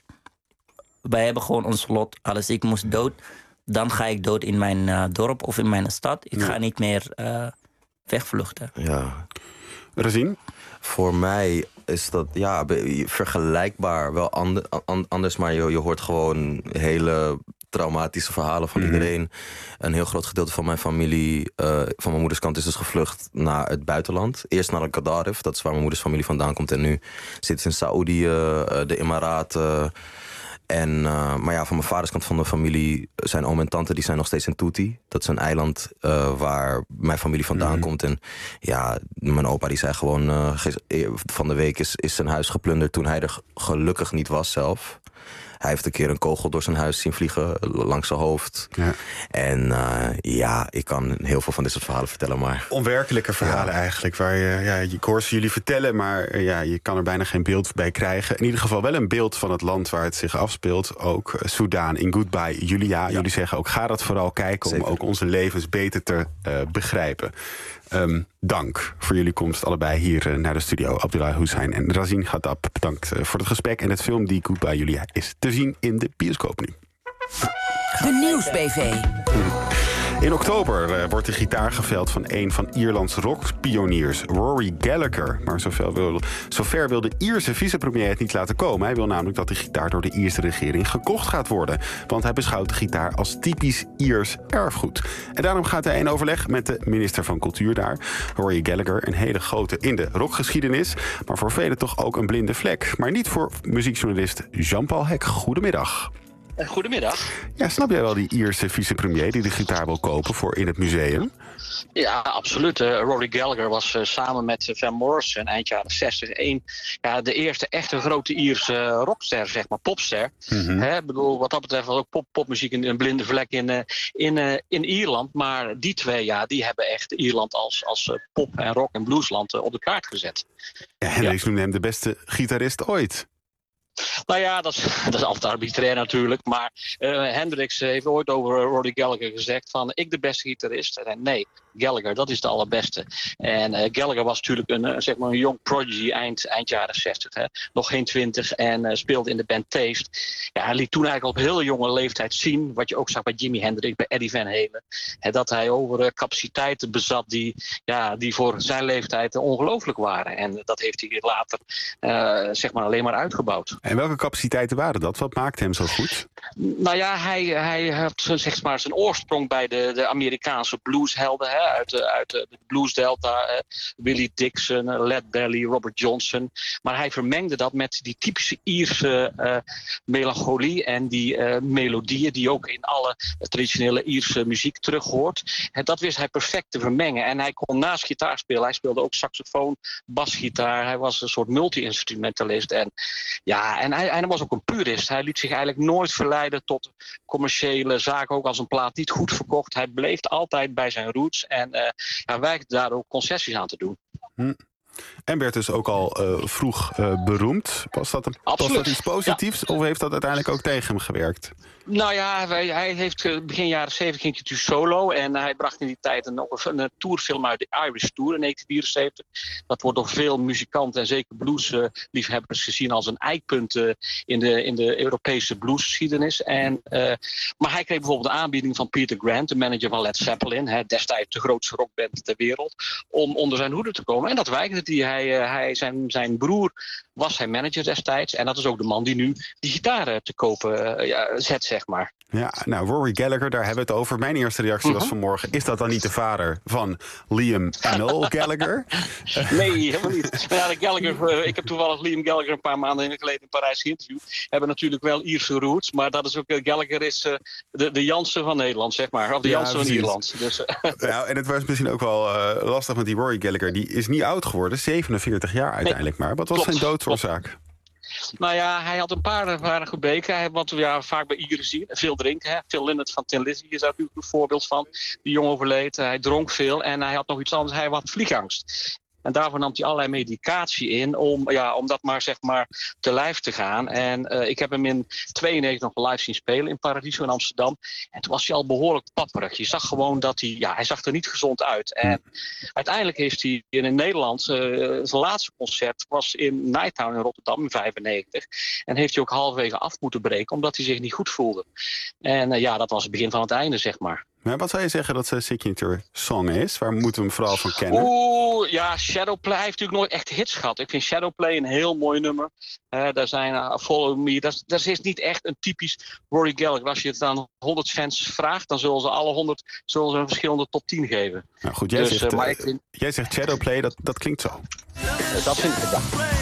Speaker 1: wij hebben gewoon ons lot. Als ik moest dood, dan ga ik dood in mijn uh, dorp of in mijn stad. Ik ja. ga niet meer uh, wegvluchten.
Speaker 7: Ja.
Speaker 2: Razin?
Speaker 7: Voor mij is dat ja, vergelijkbaar. Wel and, and, anders, maar je, je hoort gewoon hele traumatische verhalen van mm-hmm. iedereen. Een heel groot gedeelte van mijn familie, uh, van mijn moeders kant, is dus gevlucht naar het buitenland. Eerst naar Qadarif, dat is waar mijn moeders familie vandaan komt. En nu zit ze in Saoedi, uh, de Emiraten. En, uh, maar ja, van mijn vaders kant van de familie zijn oom en tante, die zijn nog steeds in Tuti. Dat is een eiland uh, waar mijn familie vandaan mm-hmm. komt. En ja, mijn opa die zei gewoon, uh, van de week is, is zijn huis geplunderd toen hij er gelukkig niet was zelf. Hij heeft een keer een kogel door zijn huis zien vliegen, langs zijn hoofd. Ja. En uh, ja, ik kan heel veel van dit soort verhalen vertellen, maar...
Speaker 2: Onwerkelijke verhalen ja. eigenlijk, waar je, ja, ik hoor ze jullie vertellen, maar ja, je kan er bijna geen beeld bij krijgen. In ieder geval wel een beeld van het land waar het zich afspeelt. Ook uh, Soedan, in Goodbye Julia. Ja. Jullie zeggen ook, ga dat vooral kijken. Zeker. Om ook onze levens beter te uh, begrijpen. Um, dank voor jullie komst allebei hier uh, naar de studio. Abdullah Hussein en Razin Ghadab. Bedankt uh, voor het gesprek. En het film die Goodbye Julia is te zien in de bioscoop nu.
Speaker 5: De Nieuws-B V.
Speaker 2: In oktober uh, wordt de gitaar geveld van een van Ierlands rockpioniers, Rory Gallagher. Maar zover wil, zover wil de Ierse vicepremier het niet laten komen. Hij wil namelijk dat de gitaar door de Ierse regering gekocht gaat worden. Want hij beschouwt de gitaar als typisch Iers erfgoed. En daarom gaat hij in overleg met de minister van Cultuur daar. Rory Gallagher, een hele grote in de rockgeschiedenis. Maar voor velen toch ook een blinde vlek. Maar niet voor muziekjournalist Jean-Paul Hek. Goedemiddag.
Speaker 10: Goedemiddag.
Speaker 2: Ja, snap jij wel die Ierse vicepremier die de gitaar wil kopen voor in het museum?
Speaker 10: Ja, absoluut. Uh, Rory Gallagher was uh, samen met Van Morrison eind jaren zestig een, ja, de eerste echte grote Ierse uh, rockster, zeg maar, popster. Mm-hmm. Hè, bedoel, wat dat betreft was ook pop, popmuziek een, een blinde vlek in, uh, in, uh, in Ierland. Maar die twee, ja, die hebben echt Ierland als, als uh, pop- en rock- en bluesland uh, op de kaart gezet.
Speaker 2: Ja, Hendrix ja. noemde hem de beste gitarist ooit.
Speaker 10: Nou ja, dat is, dat is altijd arbitrair natuurlijk. Maar uh, Hendrix heeft ooit over Rory Gallagher gezegd van ik de beste gitarist. En nee, Gallagher, dat is de allerbeste. En uh, Gallagher was natuurlijk een, uh, zeg maar een young prodigy eind, eind jaren zestig. Hè. Nog geen twintig en uh, speelde in de band Taste. Ja, hij liet toen eigenlijk op heel jonge leeftijd zien, wat je ook zag bij Jimi Hendrix, bij Eddie Van Halen. Hè, dat hij over uh, capaciteiten bezat die, ja, die voor zijn leeftijd uh, ongelooflijk waren. En dat heeft hij later uh, zeg maar alleen maar uitgebouwd.
Speaker 2: En welke capaciteiten waren dat? Wat maakte hem zo goed?
Speaker 10: Nou ja, hij, hij had zeg maar, zijn oorsprong bij de, de Amerikaanse blueshelden. Hè, uit, de, uit de bluesdelta. Uh, Willie Dixon, uh, Led Belly, Robert Johnson. Maar hij vermengde dat met die typische Ierse uh, melancholie. En die uh, melodieën die ook in alle traditionele Ierse muziek terug hoort. Uh, dat wist hij perfect te vermengen. En hij kon naast gitaar spelen. Hij speelde ook saxofoon, basgitaar. Hij was een soort multi-instrumentalist. En ja, en hij, hij was ook een purist. Hij liet zich eigenlijk nooit verleiden tot commerciële zaken. Ook als een plaat niet goed verkocht. Hij bleef altijd bij zijn roots. En uh, hij weigerde daar ook concessies aan te doen.
Speaker 2: Hm. En werd dus ook al uh, vroeg uh, beroemd. Was dat, een, was dat iets positiefs? Ja. Of heeft dat uiteindelijk ook tegen hem gewerkt?
Speaker 10: Nou ja, hij, hij heeft begin jaren zeventig ging hij solo. En hij bracht in die tijd een, een, een tourfilm uit de Irish Tour in negentien vierenzeventig. Dat wordt door veel muzikanten en zeker bluesliefhebbers uh, gezien als een eikpunt uh, in, de, in de Europese bluesgeschiedenis. En, uh, maar hij kreeg bijvoorbeeld een aanbieding van Peter Grant, de manager van Led Zeppelin. Hè, destijds de grootste rockband ter wereld. Om onder zijn hoede te komen. En dat weigerde Facility. Hij, uh, hij, zijn, zijn broer was zijn manager destijds. En dat is ook de man die nu die gitaren te kopen uh, ja, zet, zeg maar.
Speaker 2: Ja, nou, Rory Gallagher, daar hebben we het over. Mijn eerste reactie was vanmorgen, is dat dan niet de vader van Liam en Noel Gallagher?
Speaker 10: Nee, helemaal niet. Maar ja, de Gallagher, uh, ik heb toevallig Liam Gallagher een paar maanden geleden in Parijs geïnterviewd. Hebben natuurlijk wel Ierse roots, maar dat is ook, uh, Gallagher is uh, de, de Jansen van Nederland, zeg maar. Of de
Speaker 2: Ja,
Speaker 10: Jansen van
Speaker 2: precies.
Speaker 10: Ierland. Dus, uh,
Speaker 2: Ja, en het was misschien ook wel uh, lastig, want die Rory Gallagher die is niet oud geworden. zevenenveertig jaar uiteindelijk maar. Wat was
Speaker 10: klopt,
Speaker 2: zijn doodsoorzaak?
Speaker 10: Nou ja, hij had een paar ervaren gebeken. Wat we ja, vaak bij Ieren zien. Veel drinken. Hè. Phil Lynott van Tin Lizzy is daar natuurlijk een voorbeeld van. Die jong overleed. Hij dronk veel en hij had nog iets anders. Hij had vliegangst. En daarvoor nam hij allerlei medicatie in om, ja, om dat maar, zeg maar te lijf te gaan. En uh, ik heb hem in tweeënnegentig nog live zien spelen in Paradiso in Amsterdam. En toen was hij al behoorlijk papperig. Je zag gewoon dat hij, ja, hij zag er niet gezond uit. En uiteindelijk heeft hij in Nederland, uh, zijn laatste concert was in Nighttown in Rotterdam in vijfennegentig. En heeft hij ook halverwege af moeten breken, omdat hij zich niet goed voelde. En uh, ja, dat was het begin van het einde, zeg maar.
Speaker 2: Maar wat zou je zeggen dat zijn signature song is? Waar moeten we hem vooral van kennen?
Speaker 10: Oeh, ja, Shadowplay. Hij heeft natuurlijk nooit echt hits gehad. Ik vind Shadowplay een heel mooi nummer. Uh, daar zijn uh, Follow Me. Dat, dat is niet echt een typisch Rory Gallagher. Als je het aan honderd fans vraagt, dan zullen ze alle honderd zullen ze een verschillende top tien geven.
Speaker 2: Nou goed, jij,
Speaker 10: dus,
Speaker 2: zegt,
Speaker 10: uh, maar
Speaker 2: uh,
Speaker 10: ik vind,
Speaker 2: jij zegt Shadowplay, dat, dat klinkt zo.
Speaker 10: Uh, dat vind ik het, ja.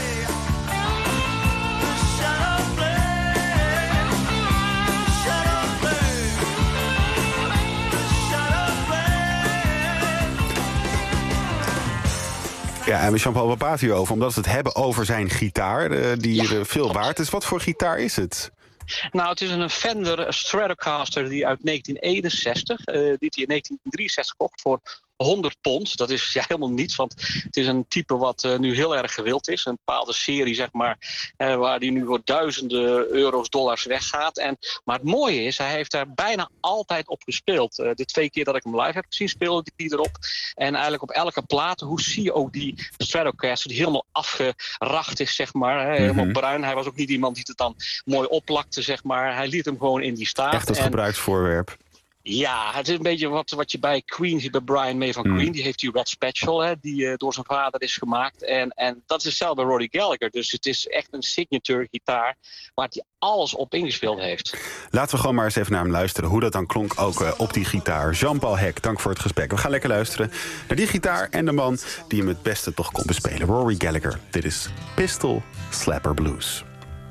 Speaker 2: Ja, en Jean-Paul, we praten hierover omdat we het hebben over zijn gitaar, uh, die
Speaker 10: Ja,
Speaker 2: er veel waard is. Wat voor gitaar is het?
Speaker 10: Nou, het is een Fender Stratocaster die uit negentien eenenzestig, uh, die hij in negentien drieënzestig kocht voor honderd pond. Dat is ja, helemaal niets, want het is een type wat uh, nu heel erg gewild is. Een bepaalde serie, zeg maar, uh, waar die nu voor duizenden euro's, dollars weggaat. En, maar het mooie is, hij heeft daar bijna altijd op gespeeld. Uh, de twee keer dat ik hem live heb gezien, speelde hij erop. En eigenlijk op elke plaat, hoe zie je ook die Stratocaster die helemaal afgeracht is, zeg maar. Hè, helemaal
Speaker 2: Mhm.
Speaker 10: bruin. Hij was ook niet iemand die het dan mooi oplakte, zeg maar. Hij liet hem gewoon in die staat.
Speaker 2: Echt als
Speaker 10: En
Speaker 2: gebruiksvoorwerp.
Speaker 10: ja, het is een beetje wat, wat je bij Queen ziet, bij Brian May van
Speaker 2: Mm.
Speaker 10: Queen. Die heeft die Red Spatchel, hè, die uh, door zijn vader is gemaakt. En, en dat is hetzelfde bij Rory Gallagher. Dus het is echt een signature gitaar waar hij alles op ingespeeld heeft.
Speaker 2: Laten we gewoon maar eens even naar hem luisteren. Hoe dat dan klonk ook uh, op die gitaar. Jean-Paul Hek, dank voor het gesprek. We gaan lekker luisteren naar die gitaar en de man die hem het beste toch kon bespelen. Rory Gallagher. Dit is Pistol Slapper Blues.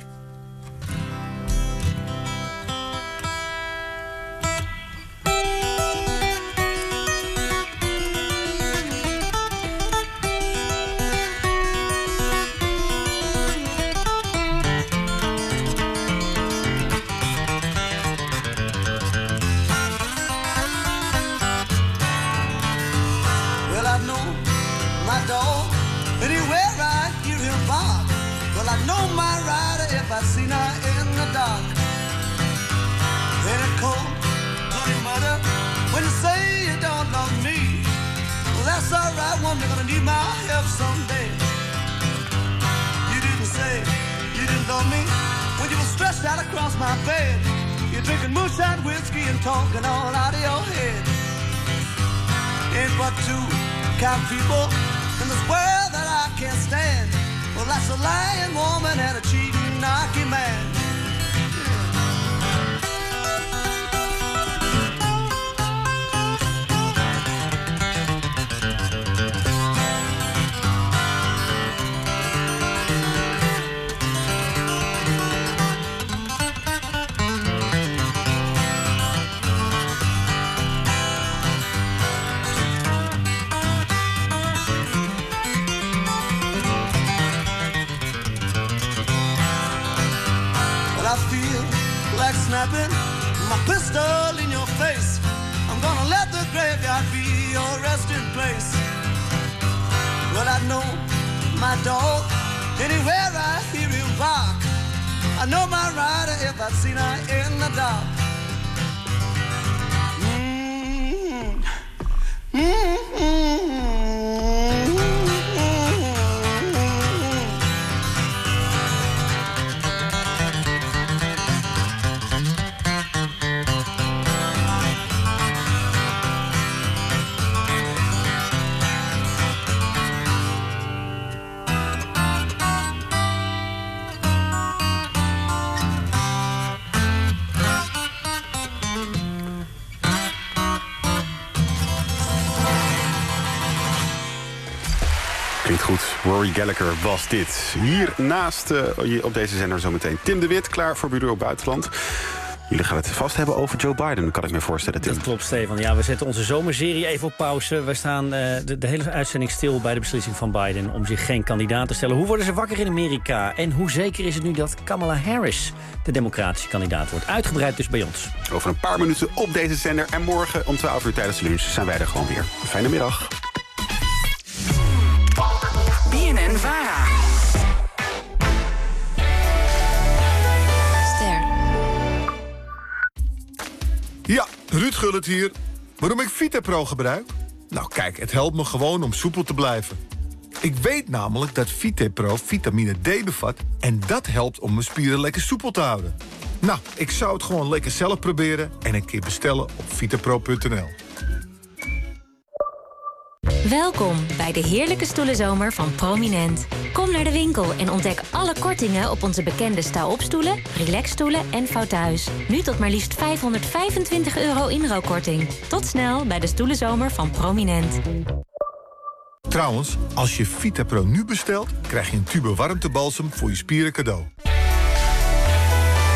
Speaker 11: Well, I know my dog anywhere I hear him bark. Well, I know my rider if I see her in the dark. When it cold, bloody mother, when you say you don't love me, well, that's alright, woman, you're gonna need my help someday. You didn't say you didn't love me when you were stretched out across my bed. You're drinking moonshine whiskey and talking all out of your head. Ain't but two kind of people in this world that I can't stand. Well, that's a lying woman and a cheating, knocky man. I feel like snapping my pistol in your face. I'm gonna let the graveyard be your resting place. Well, I know my dog anywhere I hear him bark. I know my rider if I've seen her in the dark. Mm-hmm. Mm-hmm.
Speaker 2: Klinkt goed. Rory Gallagher was dit. Hier naast uh, op deze zender zometeen Tim de Wit, klaar voor Bureau Buitenland. Jullie gaan het vast hebben over Joe Biden, kan ik me voorstellen, Tim.
Speaker 12: Dat klopt, Stefan. Ja, we zetten onze zomerserie even op pauze. We staan uh, de, de hele uitzending stil bij de beslissing van Biden om zich geen kandidaat te stellen. Hoe worden ze wakker in Amerika? En hoe zeker is het nu dat Kamala Harris de democratische kandidaat wordt? Uitgebreid dus bij ons.
Speaker 2: Over een paar minuten op deze zender. En morgen om twaalf uur tijdens de lunch zijn wij er gewoon weer. Fijne middag.
Speaker 5: B N N Vara.
Speaker 15: Ja, Ruud Gullit hier. Waarom ik VitaPro gebruik? Nou kijk, het helpt me gewoon om soepel te blijven. Ik weet namelijk dat VitaPro vitamine D bevat en dat helpt om mijn spieren lekker soepel te houden. Nou, ik zou het gewoon lekker zelf proberen en een keer bestellen op vitapro punt n l.
Speaker 22: Welkom bij de heerlijke stoelenzomer van Prominent. Kom naar de winkel en ontdek alle kortingen op onze bekende sta-opstoelen, relaxstoelen en fouthuis. Nu tot maar liefst vijfhonderdvijfentwintig euro inruilkorting. Tot snel bij de stoelenzomer van Prominent.
Speaker 15: Trouwens, als je VitaPro nu bestelt, krijg je een tube warmtebalsem voor je spieren cadeau.